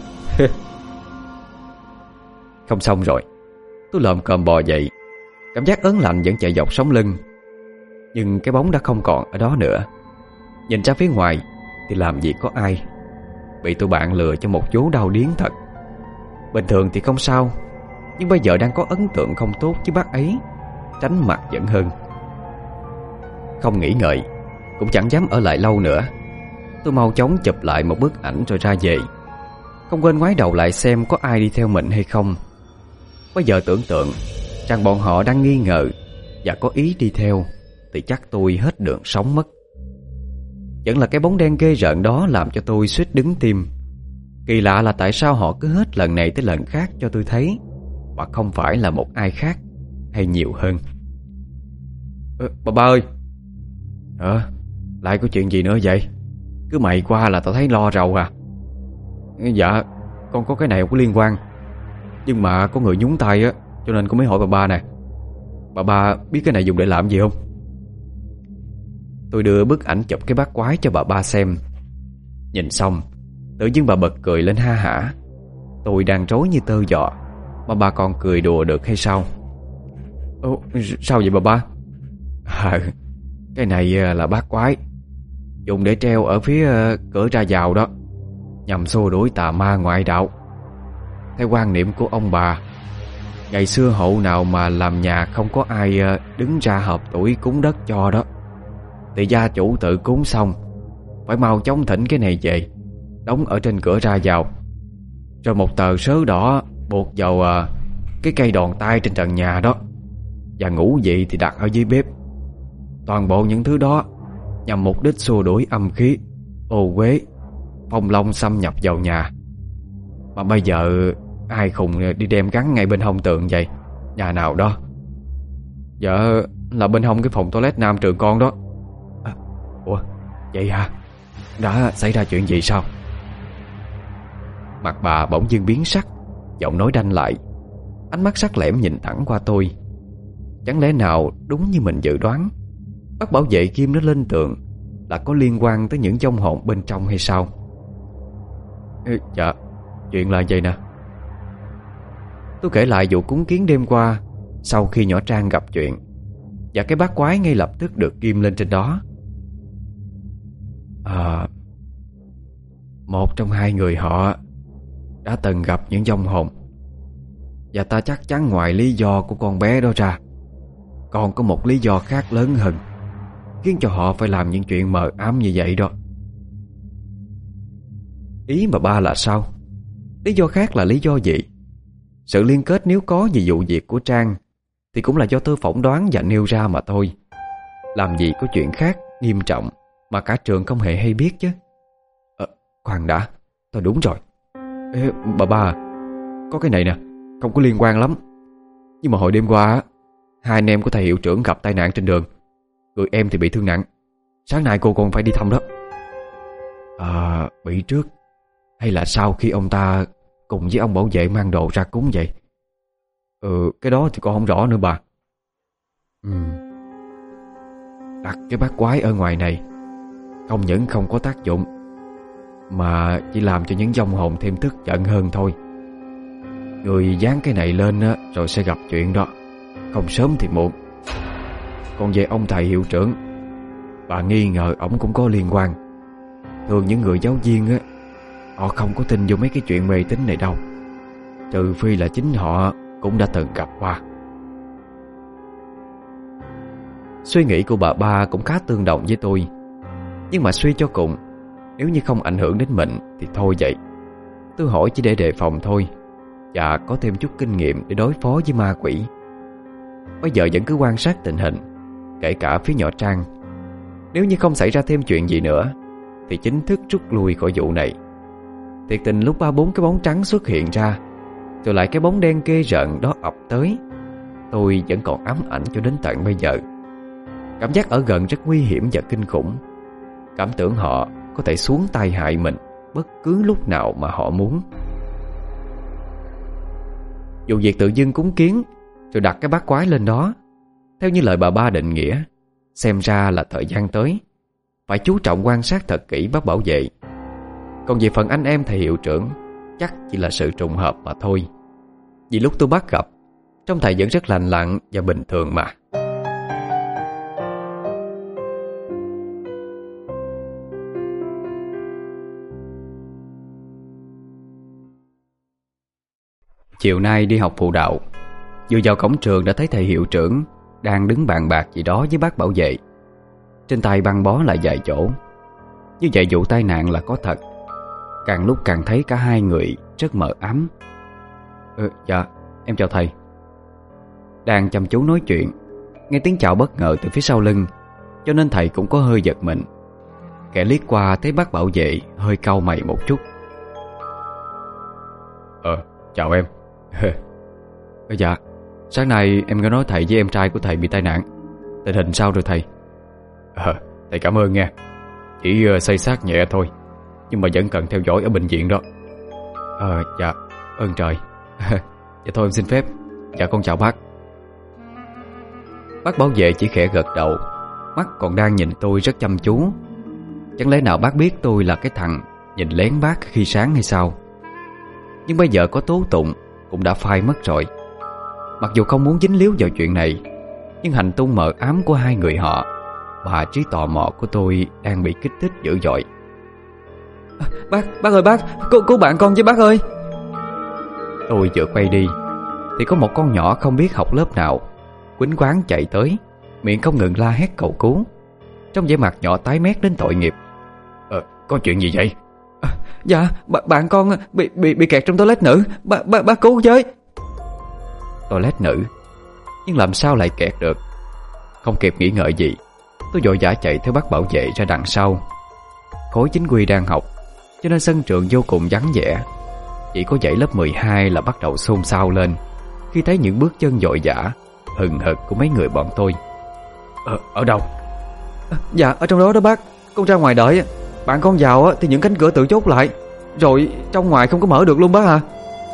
Không xong rồi. Tôi lồm cồm bò dậy. Cảm giác ớn lạnh vẫn chạy dọc sống lưng. Nhưng cái bóng đã không còn ở đó nữa. Nhìn ra phía ngoài thì làm gì có ai. Bị tụi bạn lừa cho một vố đau điếng thật. Bình thường thì không sao, nhưng bây giờ đang có ấn tượng không tốt với bác ấy, tránh mặt vẫn hơn. Không nghĩ ngợi, cũng chẳng dám ở lại lâu nữa. Tôi mau chóng chụp lại một bức ảnh rồi ra về. Không quên ngoái đầu lại xem có ai đi theo mình hay không. Bây giờ tưởng tượng rằng bọn họ đang nghi ngờ và có ý đi theo thì chắc tôi hết đường sống mất. Vẫn là cái bóng đen ghê rợn đó làm cho tôi suýt đứng tim. Kỳ lạ là tại sao họ cứ hết lần này tới lần khác cho tôi thấy, mà không phải là một ai khác hay nhiều hơn. Ờ, bà ba ơi. Ờ, lại có chuyện gì nữa vậy? Cứ mày qua là tao thấy lo rầu à. Dạ, con có cái này không có liên quan, nhưng mà có người nhúng tay á, cho nên con mới hỏi bà ba nè. Bà ba biết cái này dùng để làm gì không? Tôi đưa bức ảnh chụp cái bát quái cho bà ba xem. Nhìn xong, tự nhiên bà bật cười lên ha hả. Tôi đang rối như tơ giò mà bà còn cười đùa được hay sao? Ồ, sao vậy bà ba? À, cái này là bát quái, dùng để treo ở phía cửa ra vào đó, nhằm xua đuổi tà ma ngoại đạo. Theo quan niệm của ông bà, ngày xưa hộ nào mà làm nhà không có ai đứng ra hợp tuổi cúng đất cho đó, thì gia chủ tự cúng xong phải mau chóng thỉnh cái này về, đóng ở trên cửa ra vào, rồi một tờ sớ đỏ buộc vào à, cái cây đòn tay trên trần nhà đó, và ngũ vị thì đặt ở dưới bếp. Toàn bộ những thứ đó nhằm mục đích xua đuổi âm khí, ô uế, phong long xâm nhập vào nhà. Mà bây giờ ai khùng đi đem gắn ngay bên hông tường vậy? Nhà nào đó? Dạ là bên hông cái phòng toilet nam trường con đó. À, ủa vậy hả? Đã xảy ra chuyện gì sao? Mặt bà bỗng dưng biến sắc, giọng nói đanh lại, ánh mắt sắc lẻm nhìn thẳng qua tôi. Chẳng lẽ nào đúng như mình dự đoán, bác bảo vệ kim nó lên tường là có liên quan tới những vong hồn bên trong hay sao? Ê, dạ, chuyện là vậy nè. Tôi kể lại vụ cúng kiến đêm qua sau khi nhỏ Trang gặp chuyện, và cái bát quái ngay lập tức được ghim lên trên đó. À, một trong hai người họ đã từng gặp những vong hồn, và ta chắc chắn ngoài lý do của con bé đó ra, còn có một lý do khác lớn hơn khiến cho họ phải làm những chuyện mờ ám như vậy đó. Ý bà ba là sao? Lý do khác là lý do gì? Sự liên kết nếu có về vụ việc của Trang thì cũng là do tôi phỏng đoán và nêu ra mà thôi. Làm gì có chuyện khác nghiêm trọng mà cả trường không hề hay biết chứ. à, Khoan đã, tôi đúng rồi. Ê, bà ba, có cái này nè, không có liên quan lắm. Nhưng mà hồi đêm qua hai anh em của thầy hiệu trưởng gặp tai nạn trên đường. Người em thì bị thương nặng. Sáng nay cô còn phải đi thăm đó. À, bị trước hay là sau khi ông ta cùng với ông bảo vệ mang đồ ra cúng vậy? Ừ, cái đó thì con không rõ nữa bà. Ừ. Đặt cái bát quái ở ngoài này không những không có tác dụng mà chỉ làm cho những vong hồn thêm tức giận hơn thôi. Người dán cái này lên á, rồi sẽ gặp chuyện đó, không sớm thì muộn. Còn về ông thầy hiệu trưởng, bà nghi ngờ ổng cũng có liên quan. Thường những người giáo viên á, họ không có tin vô mấy cái chuyện mê tín này đâu, trừ phi là chính họ cũng đã từng gặp qua. Suy nghĩ của bà ba cũng khá tương đồng với tôi. Nhưng mà suy cho cùng, nếu như không ảnh hưởng đến mình thì thôi vậy. Tôi hỏi chỉ để đề phòng thôi, và có thêm chút kinh nghiệm để đối phó với ma quỷ. Bây giờ vẫn cứ quan sát tình hình, kể cả phía nhỏ Trang. Nếu như không xảy ra thêm chuyện gì nữa thì chính thức rút lui khỏi vụ này. Thiệt tình lúc ba bốn cái bóng trắng xuất hiện ra, rồi lại cái bóng đen ghê rợn đó ập tới, tôi vẫn còn ám ảnh cho đến tận bây giờ. Cảm giác ở gần rất nguy hiểm và kinh khủng. Cảm tưởng họ có thể xuống tay hại mình bất cứ lúc nào mà họ muốn. Vụ việc tự dưng cúng kiến rồi đặt cái bát quái lên đó, theo như lời bà ba định nghĩa, xem ra là thời gian tới phải chú trọng quan sát thật kỹ bác bảo vệ. Còn về phần anh em thầy hiệu trưởng, chắc chỉ là sự trùng hợp mà thôi. Vì lúc tôi bắt gặp, trông thầy vẫn rất lành lặn và bình thường mà. Chiều nay đi học phụ đạo, vừa vào cổng trường đã thấy thầy hiệu trưởng đang đứng bàn bạc gì đó với bác bảo vệ. Trên tay băng bó lại vài chỗ. Như vậy vụ tai nạn là có thật. Càng lúc càng thấy cả hai người rất mờ ám. Ừ, dạ, em chào thầy. Đang chăm chú nói chuyện, nghe tiếng chào bất ngờ từ phía sau lưng, cho nên thầy cũng có hơi giật mình. Kẻ liếc qua thấy bác bảo vệ hơi cau mày một chút. Ờ, chào em. ờ, Dạ, sáng nay em có nói thầy với em trai của thầy bị tai nạn. Tình hình sao rồi thầy? Ờ, thầy cảm ơn nha. Chỉ uh, xây xát nhẹ thôi, nhưng mà vẫn cần theo dõi ở bệnh viện đó. Ờ, dạ, ơn trời. Dạ thôi em xin phép. Dạ con chào bác. Bác bảo vệ chỉ khẽ gật đầu, mắt còn đang nhìn tôi rất chăm chú. Chẳng lẽ nào bác biết tôi là cái thằng nhìn lén bác khi sáng hay sao? Nhưng bây giờ có tố tụng cũng đã phai mất rồi. Mặc dù không muốn dính líu vào chuyện này, nhưng hành tung mờ ám của hai người họ và trí tò mò của tôi đang bị kích thích dữ dội. à, Bác, bác ơi bác, cứu, cứu bạn con với bác ơi. Tôi vừa quay đi thì có một con nhỏ không biết học lớp nào quýnh quáng chạy tới, miệng không ngừng la hét cầu cứu, trong vẻ mặt nhỏ tái mét đến tội nghiệp. Ờ, có chuyện gì vậy? À, dạ, b- bạn con bị bị bị kẹt trong toilet nữ, bác bác bác cứu với. Toilet nữ? Nhưng làm sao lại kẹt được? Không kịp nghĩ ngợi gì, tôi vội vã chạy theo bác bảo vệ ra đằng sau. Khối chính quy đang học, cho nên sân trường vô cùng vắng vẻ. Chỉ có dãy lớp mười hai là bắt đầu xôn xao lên khi thấy những bước chân vội vã hừng hực của mấy người bọn tôi. Ờ, ở đâu? À, dạ, ở trong đó đó bác. Con ra ngoài đợi. Bạn con vào thì những cánh cửa tự chốt lại, rồi trong ngoài không có mở được luôn bác à.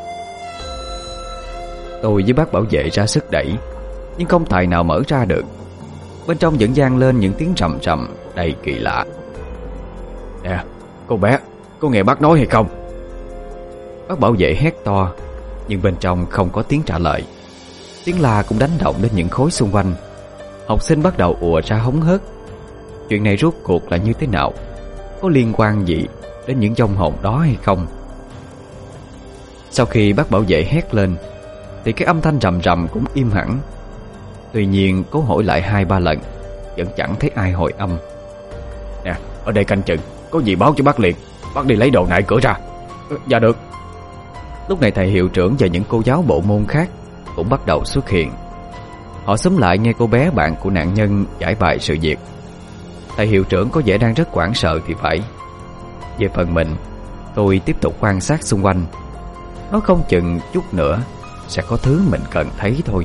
Tôi với bác bảo vệ ra sức đẩy, nhưng không tài nào mở ra được. Bên trong vẫn vang lên những tiếng rầm rầm đầy kỳ lạ. Nè, cô bé, cô nghe bác nói hay không? Bác bảo vệ hét to, nhưng bên trong không có tiếng trả lời. Tiếng la cũng đánh động đến những khối xung quanh. Học sinh bắt đầu ùa ra hóng hớt. Chuyện này rốt cuộc là như thế nào? Có liên quan gì đến những vong hồn đó hay không? Sau khi bác bảo vệ hét lên thì cái âm thanh rầm rầm cũng im hẳn. Tuy nhiên cố hỏi lại hai ba lần vẫn chẳng thấy ai hồi âm. Nè, ở đây canh chừng, có gì báo cho bác liền. Bắt đi lấy đồ nại cửa ra. Dạ được. Lúc này thầy hiệu trưởng và những cô giáo bộ môn khác cũng bắt đầu xuất hiện. Họ xúm lại nghe cô bé bạn của nạn nhân giải bày sự việc. Thầy hiệu trưởng có vẻ đang rất hoảng sợ thì phải. Về phần mình, tôi tiếp tục quan sát xung quanh. Nó không chừng chút nữa sẽ có thứ mình cần thấy thôi.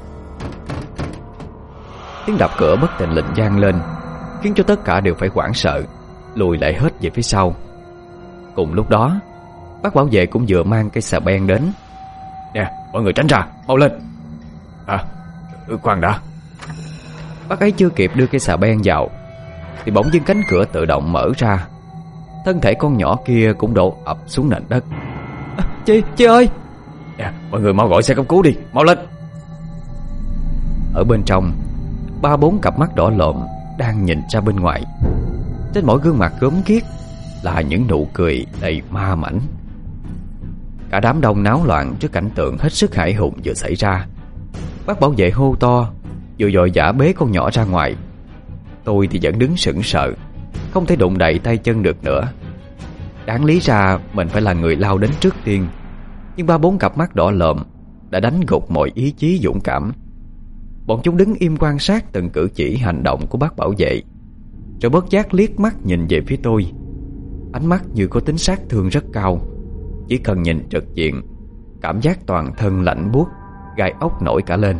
Tiếng đập cửa bất thình lình vang lên, khiến cho tất cả đều phải hoảng sợ, lùi lại hết về phía sau. Cùng lúc đó, bác bảo vệ cũng vừa mang cây xà beng đến. Nè, mọi người tránh ra, mau lên. À, khoan đã. Bác ấy chưa kịp đưa cây xà beng vào thì bỗng dưng cánh cửa tự động mở ra. Thân thể con nhỏ kia cũng đổ ập xuống nền đất. À, Chi, Chi ơi! Nè, mọi người mau gọi xe cấp cứu đi, mau lên. Ở bên trong, ba bốn cặp mắt đỏ lộm đang nhìn ra bên ngoài. Trên mỗi gương mặt gớm ghiếc là những nụ cười đầy ma mãnh. Cả đám đông náo loạn trước cảnh tượng hết sức hãi hùng vừa xảy ra. Bác bảo vệ hô to, vừa vội vã bế con nhỏ ra ngoài. Tôi thì vẫn đứng sững sờ, không thể đụng đậy tay chân được nữa. Đáng lý ra mình phải là người lao đến trước tiên, nhưng ba bốn cặp mắt đỏ lợm đã đánh gục mọi ý chí dũng cảm. Bọn chúng đứng im quan sát từng cử chỉ hành động của bác bảo vệ, rồi bất giác liếc mắt nhìn về phía tôi. Ánh mắt như có tính sát thương rất cao. Chỉ cần nhìn trực diện, cảm giác toàn thân lạnh buốt, gai ốc nổi cả lên.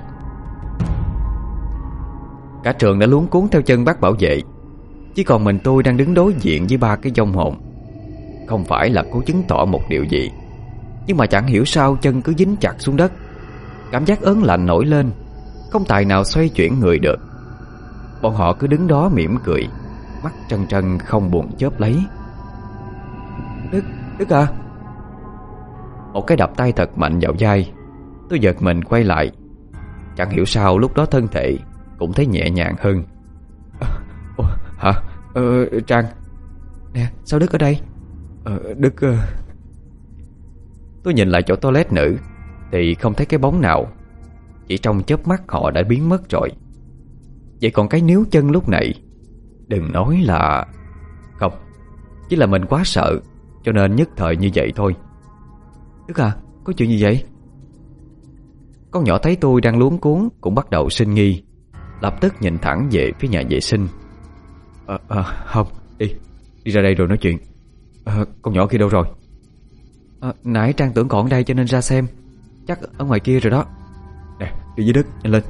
Cả trường đã luống cuống theo chân bác bảo vệ, chỉ còn mình tôi đang đứng đối diện với ba cái vong hồn. Không phải là cố chứng tỏ một điều gì, nhưng mà chẳng hiểu sao chân cứ dính chặt xuống đất. Cảm giác ớn lạnh nổi lên, không tài nào xoay chuyển người được. Bọn họ cứ đứng đó mỉm cười, mắt trân trân không buồn chớp lấy. Đức, Đức à! Một cái đập tay thật mạnh vào vai. Tôi giật mình quay lại. Chẳng hiểu sao lúc đó thân thể cũng thấy nhẹ nhàng hơn. à, Ồ, hả? Ờ, Trang. Nè, sao Đức ở đây? Ờ, Đức... Uh... Tôi nhìn lại chỗ toilet nữ thì không thấy cái bóng nào. Chỉ trong chớp mắt họ đã biến mất rồi. Vậy còn cái níu chân lúc nãy, đừng nói là... Không, chỉ là mình quá sợ cho nên nhất thời như vậy thôi. Đức à, có chuyện gì vậy? Con nhỏ thấy tôi đang luống cuống cũng bắt đầu sinh nghi, lập tức nhìn thẳng về phía nhà vệ sinh. À, à, không, đi, đi ra đây rồi nói chuyện. à, Con nhỏ kia đâu rồi? À, nãy Trang tưởng còn ở đây cho nên ra xem. Chắc ở ngoài kia rồi đó. Nè, đi với Đức, nhanh lên.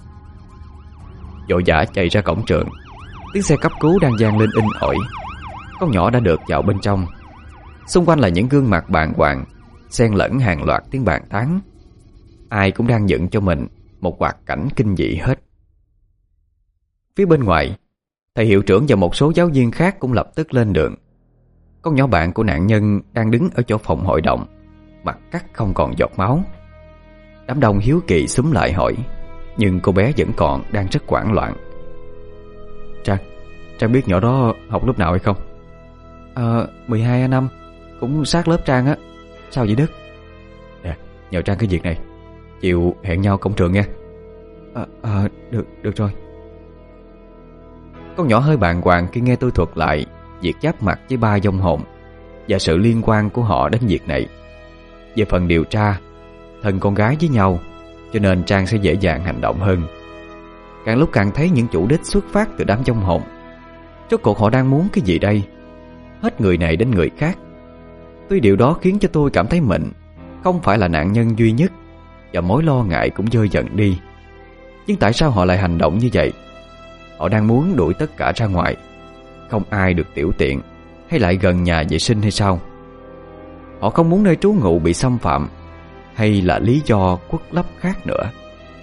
Vội vã chạy ra cổng trường. Tiếng xe cấp cứu đang vang lên inh ỏi. Con nhỏ đã được vào bên trong. Xung quanh là những gương mặt bàng hoàng, xen lẫn hàng loạt tiếng bàn tán. Ai cũng đang dựng cho mình một hoạt cảnh kinh dị hết. Phía bên ngoài, thầy hiệu trưởng và một số giáo viên khác cũng lập tức lên đường. Con nhỏ bạn của nạn nhân đang đứng ở chỗ phòng hội đồng, mặt cắt không còn giọt máu. Đám đông hiếu kỳ xúm lại hỏi, nhưng cô bé vẫn còn đang rất hoảng loạn. Trang, Trang biết nhỏ đó học lớp nào hay không? Ờ, mười hai A năm, cũng sát lớp Trang á. Sao vậy Đức? Nè, nhờ Trang cái việc này, chiều hẹn nhau cổng trường nha. Ờ, à, được, được rồi. Con nhỏ hơi bàng hoàng khi nghe tôi thuật lại việc giáp mặt với ba vong hồn và sự liên quan của họ đến việc này. Về phần điều tra, thân con gái với nhau, cho nên Trang sẽ dễ dàng hành động hơn. Càng lúc càng thấy những chủ đích xuất phát từ đám vong hồn. Rốt cuộc họ đang muốn cái gì đây? Hết người này đến người khác. Tuy điều đó khiến cho tôi cảm thấy mình không phải là nạn nhân duy nhất, và mối lo ngại cũng vơi dần đi. Nhưng tại sao họ lại hành động như vậy? Họ đang muốn đuổi tất cả ra ngoài, không ai được tiểu tiện hay lại gần nhà vệ sinh hay sao? Họ không muốn nơi trú ngụ bị xâm phạm, hay là lý do khuất lấp khác nữa?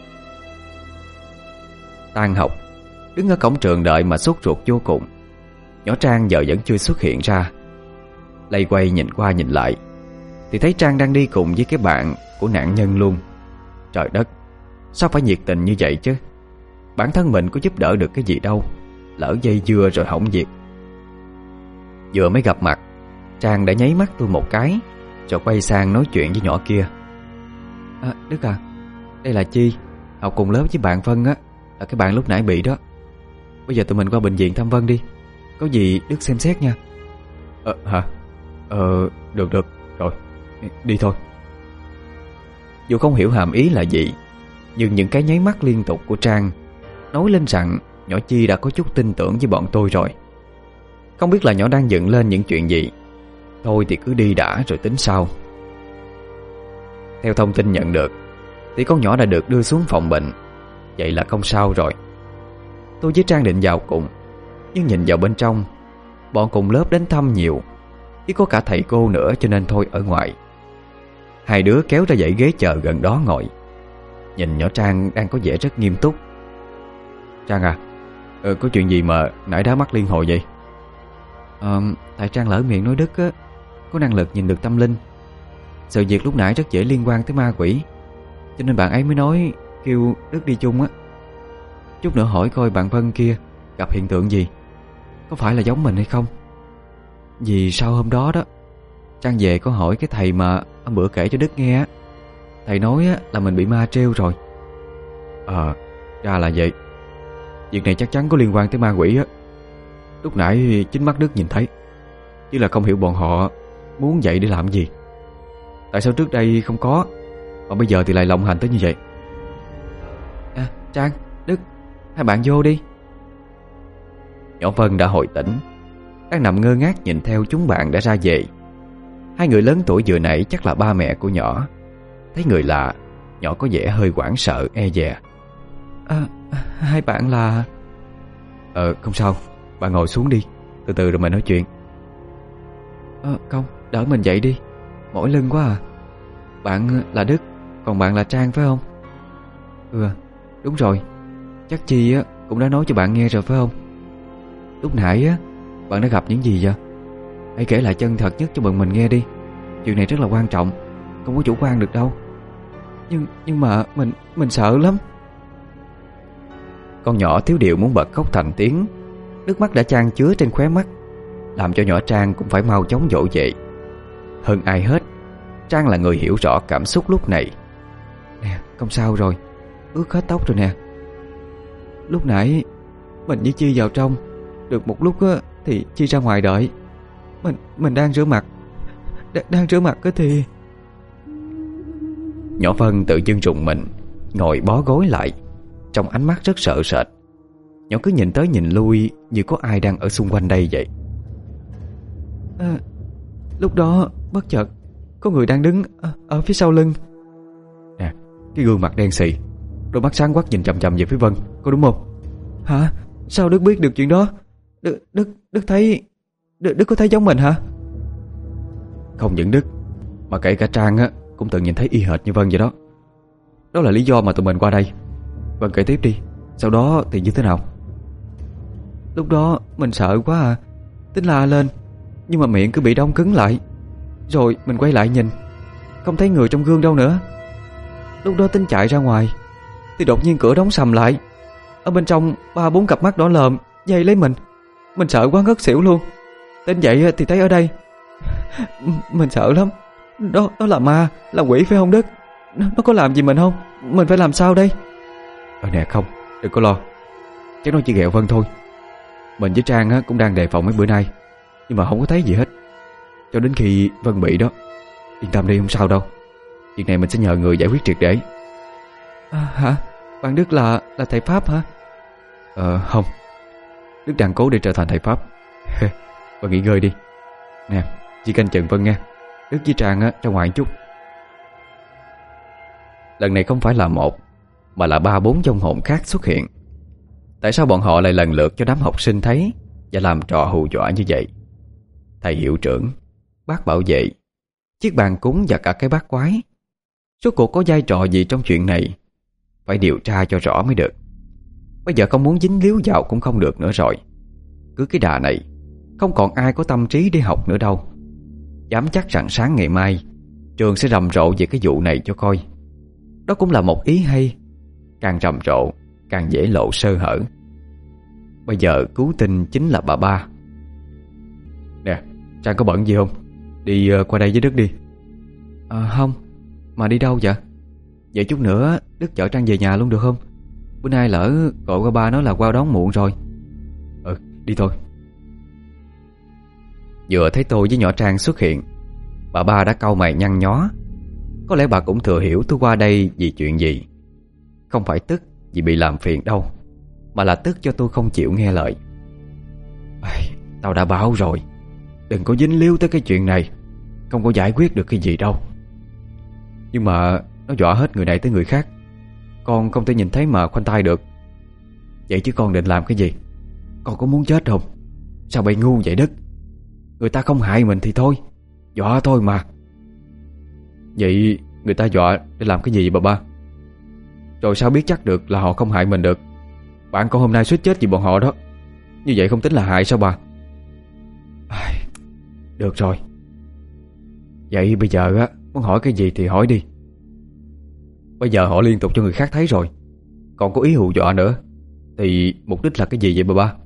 Tan học, đứng ở cổng trường đợi mà sốt ruột vô cùng. Nhỏ Trang giờ vẫn chưa xuất hiện ra. Lây quay nhìn qua nhìn lại thì thấy Trang đang đi cùng với cái bạn của nạn nhân luôn. Trời đất, sao phải nhiệt tình như vậy chứ? Bản thân mình có giúp đỡ được cái gì đâu, lỡ dây dưa rồi hỏng việc. Vừa mới gặp mặt, Trang đã nháy mắt tôi một cái, rồi quay sang nói chuyện với nhỏ kia. À, Đức à, đây là Chi, học cùng lớp với bạn Vân á, là cái bạn lúc nãy bị đó. Bây giờ tụi mình qua bệnh viện thăm Vân đi, có gì Đức xem xét nha. Ờ hả? Ờ được được rồi, đi thôi. Dù không hiểu hàm ý là gì, nhưng những cái nháy mắt liên tục của Trang nói lên rằng nhỏ Chi đã có chút tin tưởng với bọn tôi rồi. Không biết là nhỏ đang dựng lên những chuyện gì. Thôi thì cứ đi đã rồi tính sau. Theo thông tin nhận được thì con nhỏ đã được đưa xuống phòng bệnh. Vậy là không sao rồi. Tôi với Trang định vào cùng, nhưng nhìn vào bên trong, bọn cùng lớp đến thăm nhiều, chỉ có cả thầy cô nữa, cho nên thôi ở ngoài. Hai đứa kéo ra dãy ghế chờ gần đó ngồi. Nhìn nhỏ Trang đang có vẻ rất nghiêm túc. Trang à, ờ, có chuyện gì mà nãy đá mắt liên hồi vậy? Ờ, tại Trang lỡ miệng nói Đức á, có năng lực nhìn được tâm linh. Sự việc lúc nãy rất dễ liên quan tới ma quỷ, cho nên bạn ấy mới nói kêu Đức đi chung á. Chút nữa hỏi coi bạn Vân kia gặp hiện tượng gì, có phải là giống mình hay không. Vì sau hôm đó đó, Trang về có hỏi cái thầy mà hôm bữa kể cho Đức nghe á. Thầy nói á, là mình bị ma trêu rồi. Ờ, ra là vậy. Việc này chắc chắn có liên quan tới ma quỷ á. Lúc nãy chính mắt Đức nhìn thấy, chứ là không hiểu bọn họ muốn vậy để làm gì. Tại sao trước đây không có, mà bây giờ thì lại lộng hành tới như vậy? À, Trang, Đức, hai bạn vô đi. Nhỏ Vân đã hồi tỉnh, đang nằm ngơ ngác nhìn theo chúng bạn đã ra về. Hai người lớn tuổi vừa nãy chắc là ba mẹ của nhỏ. Thấy người lạ, nhỏ có vẻ hơi hoảng sợ, e dè. À, hai bạn là... Ờ, không sao, bạn ngồi xuống đi, từ từ rồi mình nói chuyện. Ờ, không, đỡ mình dậy đi, mỏi lưng quá à. Bạn là Đức, còn bạn là Trang phải không? Ừ, đúng rồi. Chắc Chi á cũng đã nói cho bạn nghe rồi phải không? Lúc nãy á, bạn đã gặp những gì vậy? Hãy kể lại chân thật nhất cho bọn mình nghe đi. Chuyện này rất là quan trọng, không có chủ quan được đâu. Nhưng nhưng mà mình mình sợ lắm. Con nhỏ thiếu điều muốn bật khóc thành tiếng. Nước mắt đã chan chứa trên khóe mắt, làm cho nhỏ Trang cũng phải mau chóng dỗ dậy. Hơn ai hết, Trang là người hiểu rõ cảm xúc lúc này. Nè, không sao rồi, ướt hết tóc rồi nè. Lúc nãy mình với Chi vào trong, được một lúc á, thì Chi ra ngoài đợi. Mình mình đang rửa mặt đ, Đang rửa mặt á thì... Nhỏ Vân tự dưng rùng mình, ngồi bó gối lại, trong ánh mắt rất sợ sệt. Nhỏ cứ nhìn tới nhìn lui như có ai đang ở xung quanh đây vậy. À, lúc đó bất chợt có người đang đứng ở, ở phía sau lưng. Nè, cái gương mặt đen xì, đôi mắt sáng quắc nhìn chằm chằm về phía Vân, có đúng không? Hả? Sao Đức biết được chuyện đó? Đức Đức Đức thấy Đức, Đức có thấy giống mình hả? Không những Đức, mà kể cả Trang á cũng từng nhìn thấy y hệt như Vân vậy đó. Đó là lý do mà tụi mình qua đây. Vân kể tiếp đi, sau đó thì như thế nào? Lúc đó mình sợ quá à, tính la lên, nhưng mà miệng cứ bị đóng cứng lại. Rồi mình quay lại nhìn, không thấy người trong gương đâu nữa. Lúc đó tính chạy ra ngoài, thì đột nhiên cửa đóng sầm lại. Ở bên trong ba bốn cặp mắt đỏ lòm dây lấy mình. Mình sợ quá ngất xỉu luôn. Tỉnh dậy thì thấy ở đây. Mình sợ lắm. Đó, đó là ma, là quỷ phải không Đức? Nó, nó có làm gì mình không? Mình phải làm sao đây? Ờ nè không, đừng có lo. Chắc nó chỉ ghẹo Vân thôi. Mình với Trang á, cũng đang đề phòng mấy bữa nay, nhưng mà không có thấy gì hết, cho đến khi Vân bị đó. Yên tâm đi, không sao đâu. Việc này mình sẽ nhờ người giải quyết triệt để. À, hả? Bạn Đức là là thầy Pháp hả? Ờ không, Đức đang cố để trở thành thầy Pháp. Vân nghỉ ngơi đi. Nè, chỉ canh chừng Vân nha. Đức với Trang á, ra ngoài chút. Lần này không phải là một, mà là ba bốn vong hồn khác xuất hiện. Tại sao bọn họ lại lần lượt cho đám học sinh thấy và làm trò hù dọa như vậy? Thầy hiệu trưởng, bác bảo vệ, chiếc bàn cúng và cả cái bát quái, rốt cuộc có vai trò gì trong chuyện này? Phải điều tra cho rõ mới được. Bây giờ không muốn dính líu vào cũng không được nữa rồi. Cứ cái đà này, không còn ai có tâm trí để học nữa đâu. Dám chắc rằng sáng ngày mai trường sẽ rầm rộ về cái vụ này cho coi. Đó cũng là một ý hay. Càng rầm rộ càng dễ lộ sơ hở. Bây giờ cứu tinh chính là bà ba. Nè, Trang có bận gì không? Đi uh, qua đây với Đức đi. À không, mà đi đâu vậy? Vậy chút nữa Đức chở Trang về nhà luôn được không? Bữa nay lỡ gọi qua ba nói là qua đón muộn rồi. Ừ, đi thôi. Vừa thấy tôi với nhỏ Trang xuất hiện, bà ba đã cau mày nhăn nhó. Có lẽ bà cũng thừa hiểu tôi qua đây vì chuyện gì. Không phải tức vì bị làm phiền đâu, mà là tức cho tôi không chịu nghe lời. Tao đã bảo rồi, đừng có dính líu tới cái chuyện này, không có giải quyết được cái gì đâu. Nhưng mà nó dọa hết người này tới người khác, con không thể nhìn thấy mà khoanh tay được. Vậy chứ con định làm cái gì? Con có muốn chết không? Sao bậy ngu vậy Đức? Người ta không hại mình thì thôi, dọa thôi mà. Vậy người ta dọa để làm cái gì vậy bà ba? Rồi sao biết chắc được là họ không hại mình được? Bạn con hôm nay suýt chết vì bọn họ đó. Như vậy không tính là hại sao bà? Được rồi. Vậy bây giờ á, muốn hỏi cái gì thì hỏi đi. Bây giờ họ liên tục cho người khác thấy rồi, còn có ý hù dọa nữa, thì mục đích là cái gì vậy bà ba?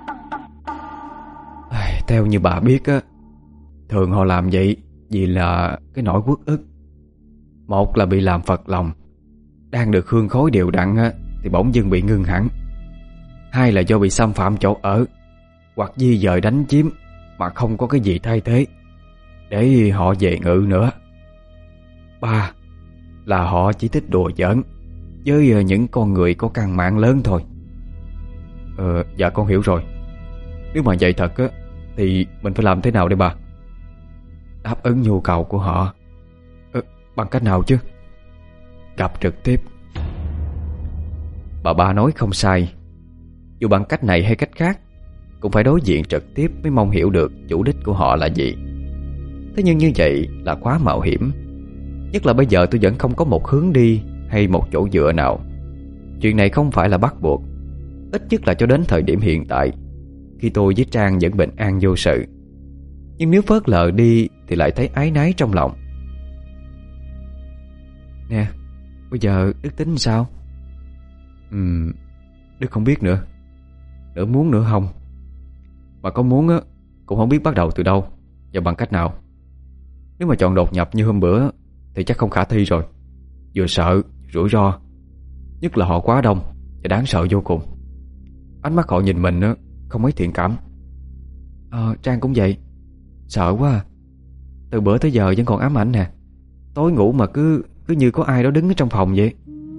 Theo như bà biết á, thường họ làm vậy vì là cái nỗi uất ức. Một là bị làm phật lòng, đang được hương khói đều đặn á, thì bỗng dưng bị ngưng hẳn. Hai là do bị xâm phạm chỗ ở, hoặc di dời đánh chiếm mà không có cái gì thay thế để họ về ngự nữa. Ba là họ chỉ thích đùa giỡn với những con người có căn mạng lớn thôi. Ờ, dạ con hiểu rồi. Nếu mà vậy thật á, thì mình phải làm thế nào đây bà? Đáp ứng nhu cầu của họ. Ờ, bằng cách nào chứ? Gặp trực tiếp. Bà ba nói không sai. Dù bằng cách này hay cách khác, cũng phải đối diện trực tiếp mới mong hiểu được chủ đích của họ là gì. Thế nhưng như vậy là quá mạo hiểm. Nhất là bây giờ tôi vẫn không có một hướng đi hay một chỗ dựa nào. Chuyện này không phải là bắt buộc, ít nhất là cho đến thời điểm hiện tại, khi tôi với Trang vẫn bình an vô sự. Nhưng nếu phớt lờ đi thì lại thấy áy náy trong lòng. Nè, bây giờ Đức tính sao? Ừm, Đức không biết nữa. Nửa muốn nửa không. Mà có muốn á, cũng không biết bắt đầu từ đâu và bằng cách nào. Nếu mà chọn đột nhập như hôm bữa thì chắc không khả thi rồi. Vừa sợ, rủi ro. Nhất là họ quá đông và đáng sợ vô cùng. Ánh mắt họ nhìn mình á, không mấy thiện cảm. Ờ, Trang cũng vậy. Sợ quá à. Từ bữa tới giờ vẫn còn ám ảnh nè. Tối ngủ mà cứ cứ như có ai đó đứng ở trong phòng vậy.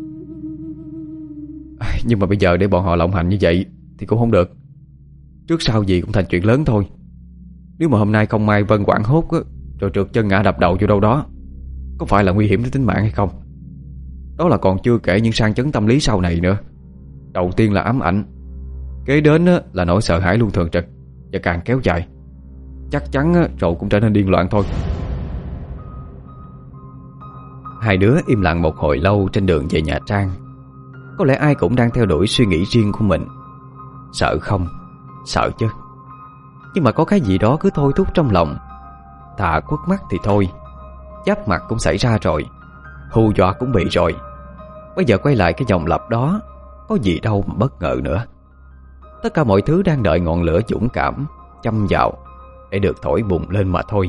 Nhưng mà bây giờ để bọn họ lộng hành như vậy thì cũng không được. Trước sau gì cũng thành chuyện lớn thôi. Nếu mà hôm nay không may Vân quảng hốt á, rồi trượt chân ngã đập đầu vô đâu đó, có phải là nguy hiểm đến tính mạng hay không? Đó là còn chưa kể những sang chấn tâm lý sau này nữa. Đầu tiên là ám ảnh, kế đến á, là nỗi sợ hãi luôn thường trực, và càng kéo dài chắc chắn á, rồi cũng trở nên điên loạn thôi. Hai đứa im lặng một hồi lâu trên đường về nhà Trang. Có lẽ ai cũng đang theo đuổi suy nghĩ riêng của mình. Sợ không? Sợ chứ. Nhưng mà có cái gì đó cứ thôi thúc trong lòng. Thà quất mắt thì thôi. Giáp mặt cũng xảy ra rồi, hù dọa cũng bị rồi. Bây giờ quay lại cái vòng lặp đó, có gì đâu mà bất ngờ nữa. Tất cả mọi thứ đang đợi ngọn lửa dũng cảm châm vào để được thổi bùng lên mà thôi.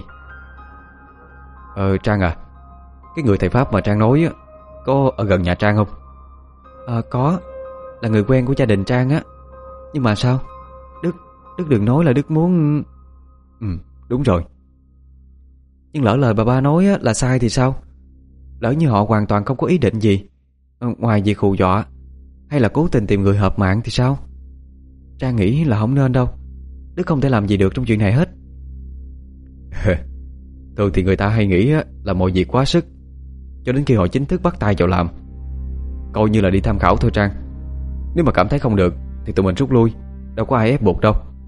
Ờ Trang à, cái người thầy Pháp mà Trang nói á, có ở gần nhà Trang không? Ờ có, là người quen của gia đình Trang á. Nhưng mà sao? Đức, Đức đừng nói là Đức muốn... Ừ, đúng rồi. Nhưng lỡ lời bà ba nói á, là sai thì sao? Lỡ như họ hoàn toàn không có ý định gì, ngoài việc hù dọa hay là cố tình tìm người hợp mạng thì sao? Trang nghĩ là không nên đâu. Đức không thể làm gì được trong chuyện này hết. Thường thì người ta hay nghĩ á, là mọi việc quá sức, cho đến khi họ chính thức bắt tay vào làm. Coi như là đi tham khảo thôi Trang. Nếu mà cảm thấy không được thì tụi mình rút lui, đâu có ai ép buộc đâu.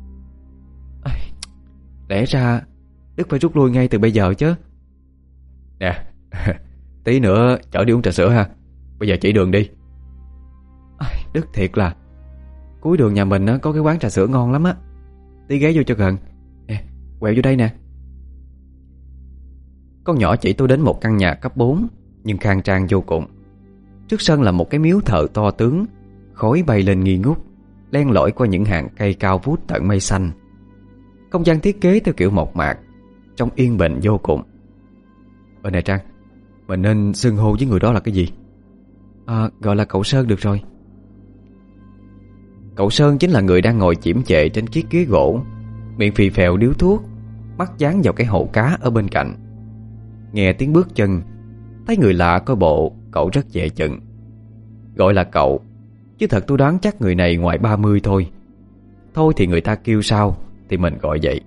Lẽ ra Đức phải rút lui ngay từ bây giờ chứ. Nè, tí nữa chở đi uống trà sữa ha. Bây giờ chỉ đường đi. Đức thiệt là cuối đường nhà mình có cái quán trà sữa ngon lắm á. Tí ghé vô cho gần. Nè, quẹo vô đây nè. Con nhỏ chỉ tôi đến một căn nhà cấp bốn, nhưng khang trang vô cùng. Trước sân là một cái miếu thờ to tướng, khói bay lên nghi ngút, len lỏi qua những hàng cây cao vút tận mây xanh. Không gian thiết kế theo kiểu mộc mạc, trông yên bình vô cùng. Ờ nè Trang, mình nên xưng hô với người đó là cái gì? À, gọi là cậu Sơn được rồi. Cậu Sơn chính là người đang ngồi chiếm chệ trên chiếc ghế gỗ, miệng phì phèo điếu thuốc. mắt dán vào cái hồ cá ở bên cạnh. Nghe tiếng bước chân, thấy người lạ coi bộ cậu rất dè chừng. Gọi là cậu, chứ thật tôi đoán chắc người này ngoài ba mươi thôi. Thôi thì người ta kêu sao thì mình gọi vậy.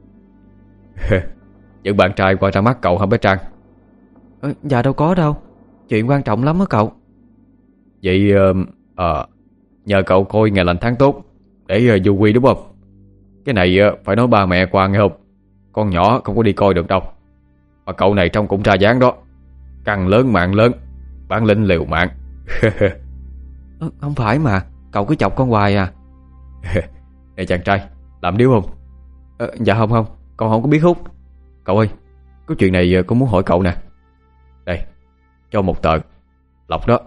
Những bạn trai qua ra mắt cậu hả bé Trang? ờ, Dạ đâu có đâu, chuyện quan trọng lắm á cậu. Vậy ờ à, nhờ cậu coi ngày lành tháng tốt để uh, du quy đúng không? Cái này uh, phải nói ba mẹ qua nghe không? Con nhỏ không có đi coi được đâu. Mà cậu này trông cũng ra dáng đó, căng lớn mạng lớn, bản lĩnh liều mạng. ờ, Không phải mà, cậu cứ chọc con hoài à. Này chàng trai, làm điếu không? ờ, Dạ không không, con không có biết hút. Cậu ơi, có chuyện này uh, con muốn hỏi cậu nè. Đây, cho một tờ, lọc đó.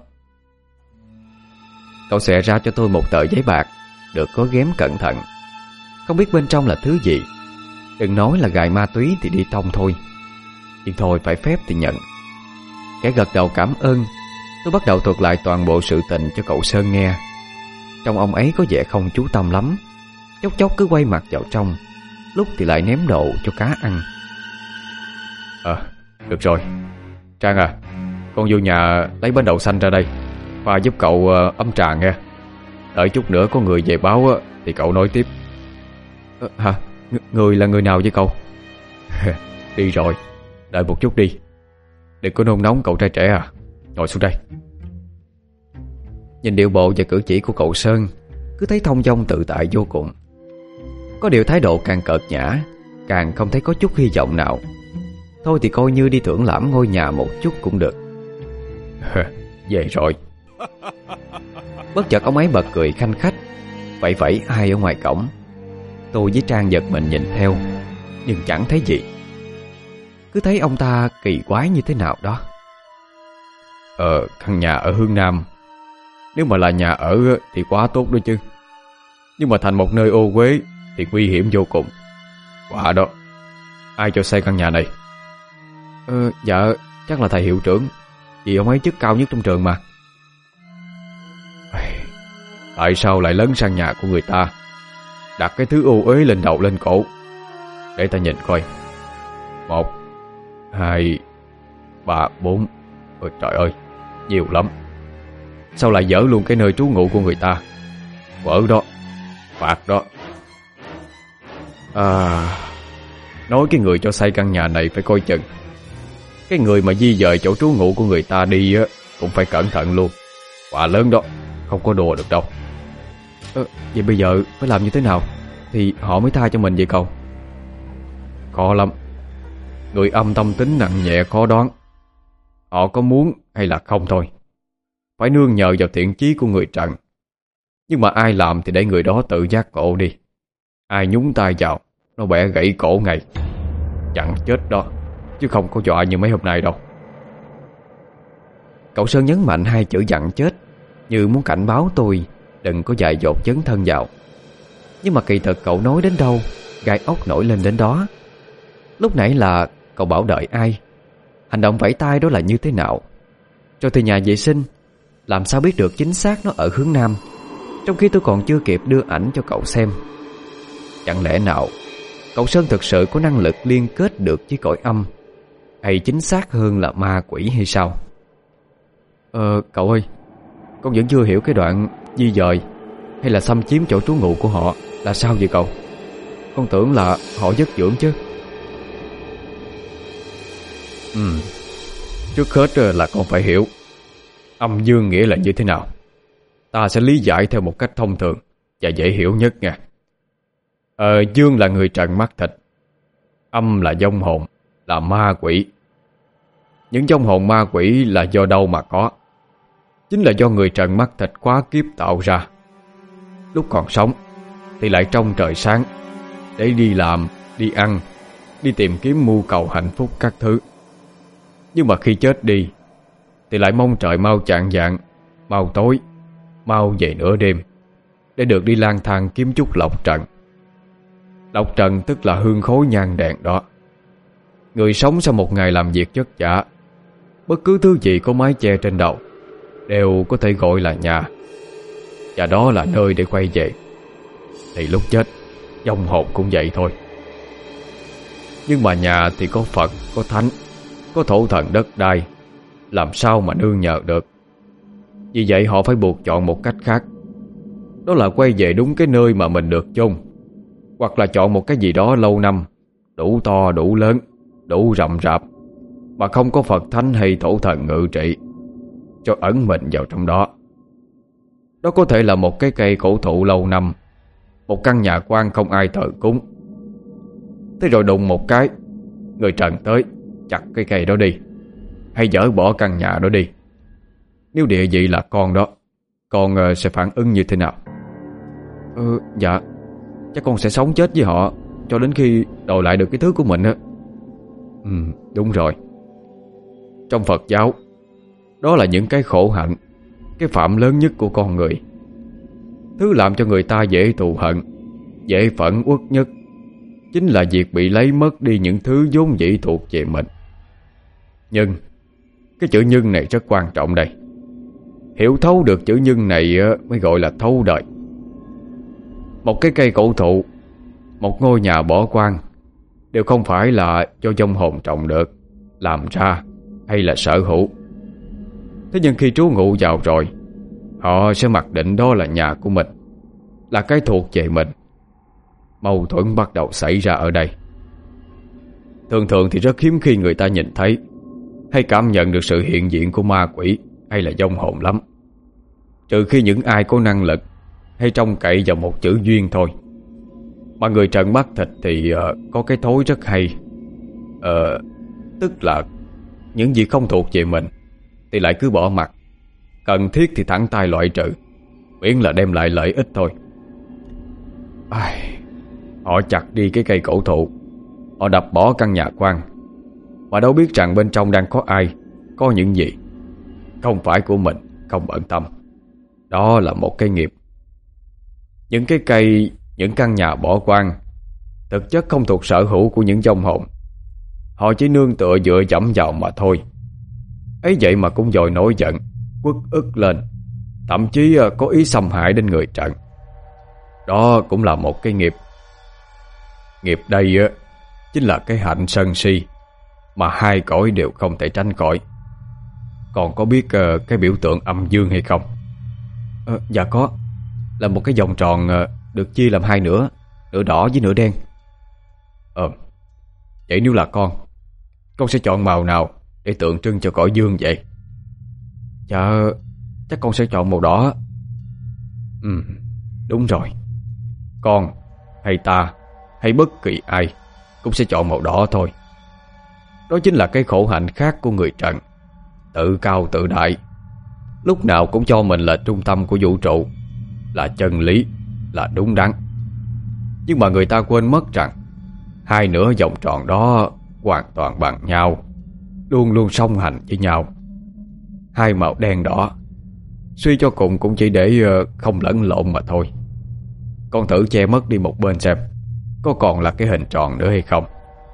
Cậu xẻ ra cho tôi một tờ giấy bạc được gói ghém cẩn thận. Không biết bên trong là thứ gì. Đừng nói là gài ma túy thì đi tông thôi. Nhưng thôi phải phép thì nhận. Kẻ gật đầu cảm ơn, tôi bắt đầu thuật lại toàn bộ sự tình cho cậu Sơn nghe. Trong ông ấy có vẻ không chú tâm lắm, chốc chốc cứ quay mặt vào trong, lúc thì lại ném đồ cho cá ăn. Ờ, à, được rồi. Trang à, con vô nhà lấy bánh đậu xanh ra đây, pha giúp cậu uh, ấm trà nghe. Đợi chút nữa có người về báo uh, thì cậu nói tiếp. ờ, Hả? Ng- người là người nào với cậu? Đi rồi, đợi một chút đi. Đừng có nôn nóng cậu trai trẻ à. Ngồi xuống đây. Nhìn điệu bộ và cử chỉ của cậu Sơn, cứ thấy thong dong tự tại vô cùng. Có điều thái độ càng cợt nhã, càng không thấy có chút hy vọng nào. Thôi thì coi như đi thưởng lãm ngôi nhà một chút cũng được. Về rồi. Bất chợt ông ấy bật cười khanh khách, vẫy vẫy ai ở ngoài cổng. Tôi với Trang giật mình nhìn theo, nhưng chẳng thấy gì. Cứ thấy ông ta kỳ quái như thế nào đó. Ờ, căn nhà ở hướng Nam, nếu mà là nhà ở thì quá tốt đó chứ. Nhưng mà thành một nơi ô uế thì nguy hiểm vô cùng. Quả đó, ai cho xây căn nhà này? Ờ, dạ, chắc là thầy hiệu trưởng, vì ông ấy chức cao nhất trong trường mà. Tại sao lại lấn sang nhà của người ta, đặt cái thứ ô uế lên đầu lên cổ? Để ta nhìn coi. Một, hai, ba, bốn. Ôi trời ơi, nhiều lắm. Sao lại dỡ luôn cái nơi trú ngụ của người ta? Vỡ đó, phạt đó. À, nói cái người cho xây căn nhà này phải coi chừng. Cái người mà di dời chỗ trú ngụ của người ta đi á, cũng phải cẩn thận luôn. Quả lớn đó, không có đùa được đâu. ờ, Vậy bây giờ phải làm như thế nào thì họ mới tha cho mình vậy cậu? Khó lắm. Người âm tâm tính nặng nhẹ khó đoán. Họ có muốn hay là không thôi. Phải nương nhờ vào thiện chí của người trần. Nhưng mà ai làm thì để người đó tự giác ngộ đi. Ai nhúng tay vào, nó bẻ gãy cổ ngay. Chẳng chết đó, chứ không có dọa như mấy hôm nay đâu. Cậu Sơn nhấn mạnh hai chữ dặn chết, như muốn cảnh báo tôi đừng có dại dột dấn thân vào. Nhưng mà kỳ thực cậu nói đến đâu, gai ốc nổi lên đến đó. Lúc nãy là cậu bảo đợi ai? Hành động vẫy tay đó là như thế nào? Rồi thì nhà vệ sinh, làm sao biết được chính xác nó ở hướng Nam, trong khi tôi còn chưa kịp đưa ảnh cho cậu xem? Chẳng lẽ nào cậu Sơn thực sự có năng lực liên kết được với cõi âm, hay chính xác hơn là ma quỷ hay sao? Ờ, cậu ơi, con vẫn chưa hiểu cái đoạn di dời hay là xâm chiếm chỗ trú ngụ của họ là sao vậy cậu? Con tưởng là họ giấc dưỡng chứ. Ừ, trước hết là con phải hiểu âm dương nghĩa là như thế nào. Ta sẽ lý giải theo một cách thông thường và dễ hiểu nhất nha. Ờ, dương là người trần mắt thịt, âm là vong hồn, là ma quỷ. Những vong hồn ma quỷ là do đâu mà có? Chính là do người trần mắt thịt quá kiếp tạo ra. Lúc còn sống thì lại trông trời sáng để đi làm, đi ăn, đi tìm kiếm mưu cầu hạnh phúc các thứ. Nhưng mà khi chết đi thì lại mong trời mau chạng vạng, mau tối, mau về nửa đêm, để được đi lang thang kiếm chút lộc trần. Lộc trần tức là hương khói nhang đèn đó. Người sống sau một ngày làm việc vất vả, bất cứ thứ gì có mái che trên đầu đều có thể gọi là nhà, và đó là nơi để quay về. Thì lúc chết, vong hồn cũng vậy thôi. Nhưng mà nhà thì có Phật, có Thánh, có thổ thần đất đai, làm sao mà nương nhờ được. Vì vậy họ phải buộc chọn một cách khác. Đó là quay về đúng cái nơi mà mình được chôn, hoặc là chọn một cái gì đó lâu năm, đủ to, đủ lớn, đủ rậm rạp, mà không có Phật Thánh hay thổ thần ngự trị, cho ẩn mình vào trong đó. Đó có thể là một cái cây cổ thụ lâu năm, một căn nhà quan không ai thờ cúng. Thế rồi đụng một cái, người Trần tới chặt cái cây đó đi, hay dỡ bỏ căn nhà đó đi. Nếu địa vị là con đó, con uh, sẽ phản ứng như thế nào? Ừ, dạ, chắc con sẽ sống chết với họ cho đến khi đòi lại được cái thứ của mình á. Ừ, đúng rồi. Trong Phật giáo, đó là những cái khổ hạnh, cái phạm lớn nhất của con người. Thứ làm cho người ta dễ thù hận, dễ phẫn uất nhất chính là việc bị lấy mất đi những thứ vốn dĩ thuộc về mình. Nhưng cái chữ nhân này rất quan trọng đây. Hiểu thấu được chữ nhân này mới gọi là thấu đời. Một cái cây cổ thụ, một ngôi nhà bỏ hoang đều không phải là do vong hồn trồng được, làm ra hay là sở hữu. Thế nhưng khi trú ngụ vào rồi, họ sẽ mặc định đó là nhà của mình, là cái thuộc về mình. Mâu thuẫn bắt đầu xảy ra ở đây. Thường thường thì rất hiếm khi người ta nhìn thấy hay cảm nhận được sự hiện diện của ma quỷ hay là vong hồn lắm, trừ khi những ai có năng lực hay trông cậy vào một chữ duyên thôi. Mà người Trần bắt thịt thì uh, có cái thói rất hay, uh, tức là những gì không thuộc về mình thì lại cứ bỏ mặc, cần thiết thì thẳng tay loại trừ, miễn là đem lại lợi ích thôi. Ai... Họ chặt đi cái cây cổ thụ, họ đập bỏ căn nhà quan, mà đâu biết rằng bên trong đang có ai, có những gì. Không phải của mình, không bận tâm. Đó là một cái nghiệp. Những cái cây, những căn nhà bỏ hoang thực chất không thuộc sở hữu của những vong hồn. Họ chỉ nương tựa dựa dẫm vào mà thôi. Ấy vậy mà cũng dội nổi giận, uất ức lên, thậm chí có ý xâm hại đến người Trần. Đó cũng là một cái nghiệp. Nghiệp đây á chính là cái hạnh sân si mà hai cõi đều không thể tránh khỏi. Còn có biết uh, cái biểu tượng âm dương hay không? Uh, dạ có. Là một cái vòng tròn uh, được chia làm hai nửa, nửa đỏ với nửa đen. Ờ Vậy nếu là con Con sẽ chọn màu nào để tượng trưng cho cõi dương vậy? Dạ chắc con sẽ chọn màu đỏ. Ừ, đúng rồi. Con hay ta hay bất kỳ ai cũng sẽ chọn màu đỏ thôi. Đó chính là cái khổ hạnh khác của người Trần, tự cao tự đại, lúc nào cũng cho mình là trung tâm của vũ trụ, là chân lý, là đúng đắn. Nhưng mà người ta quên mất rằng hai nửa vòng tròn đó hoàn toàn bằng nhau, luôn luôn song hành với nhau. Hai màu đen đỏ suy cho cùng cũng chỉ để không lẫn lộn mà thôi. Con thử che mất đi một bên xem có còn là cái hình tròn nữa hay không.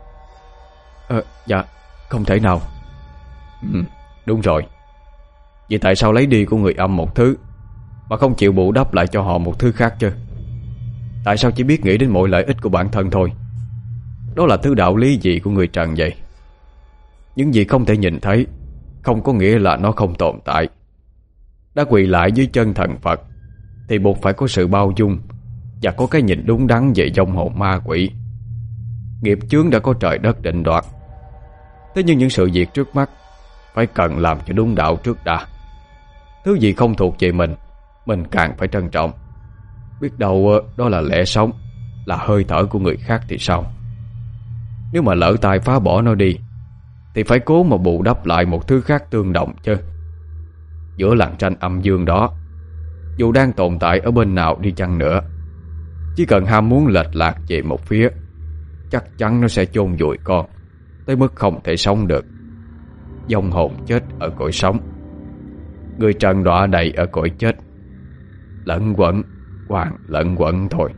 Ờ, dạ, không thể nào. Ừ, đúng rồi. Vậy tại sao lấy đi của người âm một thứ mà không chịu bù đắp lại cho họ một thứ khác chứ? Tại sao chỉ biết nghĩ đến mọi lợi ích của bản thân thôi? Đó là thứ đạo lý gì của người Trần vậy? Những gì không thể nhìn thấy không có nghĩa là nó không tồn tại. Đã quỳ lại dưới chân thần Phật thì buộc phải có sự bao dung và có cái nhìn đúng đắn về vong hồn ma quỷ. Nghiệp chướng đã có trời đất định đoạt. Thế nhưng những sự việc trước mắt phải cần làm cho đúng đạo trước đã. Thứ gì không thuộc về mình, mình càng phải trân trọng. Biết đâu đó là lẽ sống, là hơi thở của người khác thì sao? Nếu mà lỡ tay phá bỏ nó đi thì phải cố mà bù đắp lại một thứ khác tương đồng chứ. Giữa làng tranh âm dương đó, dù đang tồn tại ở bên nào đi chăng nữa, chỉ cần ham muốn lệch lạc về một phía, chắc chắn nó sẽ chôn vùi con tới mức không thể sống được. Vong hồn chết ở cõi sống, người Trần đọa đầy ở cõi chết, lẫn quẩn, hoàn lẫn quẩn thôi.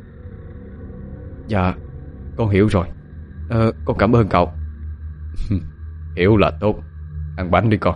Dạ, con hiểu rồi. Ờ, con cảm ơn cậu. Hiểu là tốt. Ăn bánh đi con.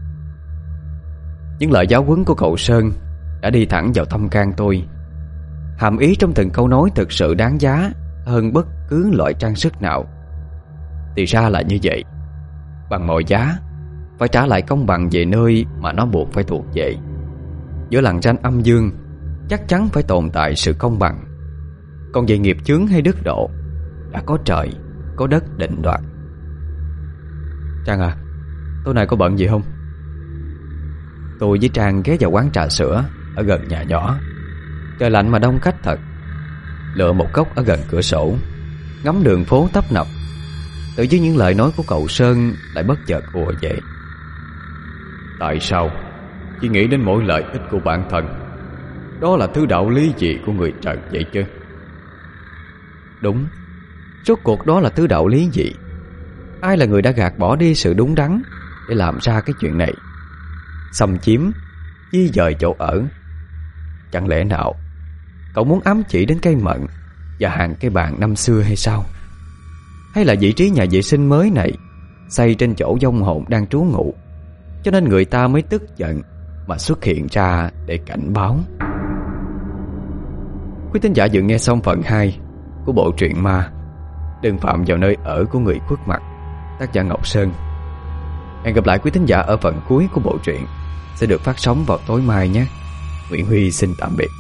Những lời giáo huấn của cậu Sơn đã đi thẳng vào tâm can tôi. Hàm ý trong từng câu nói thực sự đáng giá hơn bất cứ loại trang sức nào. Thì ra là như vậy. Bằng mọi giá phải trả lại công bằng về nơi mà nó buộc phải thuộc về. Giữa lằn ranh âm dương chắc chắn phải tồn tại sự công bằng. Còn về nghiệp chướng hay đức độ, đã có trời, có đất định đoạt. Trang à, tối nay có bận gì không? Tôi với Trang ghé vào quán trà sữa ở gần nhà nhỏ. Trời lạnh mà đông khách thật. Lựa một góc ở gần cửa sổ, ngắm đường phố tấp nập. Tự nhiên những lời nói của cậu Sơn lại bất chợt ùa về. Tại sao chỉ nghĩ đến mỗi lợi ích của bản thân? Đó là thứ đạo lý gì của người trần vậy chứ? Đúng. Rốt cuộc đó là thứ đạo lý gì? Ai là người đã gạt bỏ đi sự đúng đắn để làm ra cái chuyện này? Xâm chiếm, di dời chỗ ở. Chẳng lẽ nào cậu muốn ám chỉ đến cây mận và hàng cây bàn năm xưa hay sao? Hay là vị trí nhà vệ sinh mới này xây trên chỗ vong hồn đang trú ngụ, cho nên người ta mới tức giận mà xuất hiện ra để cảnh báo? Quý thính giả vừa nghe xong phần hai của bộ truyện ma Đừng phạm vào nơi ở của người khuất mặt, tác giả Ngọc Sơn. Hẹn gặp lại quý thính giả ở phần cuối của bộ truyện sẽ được phát sóng vào tối mai nhé. Nguyễn Huy xin tạm biệt.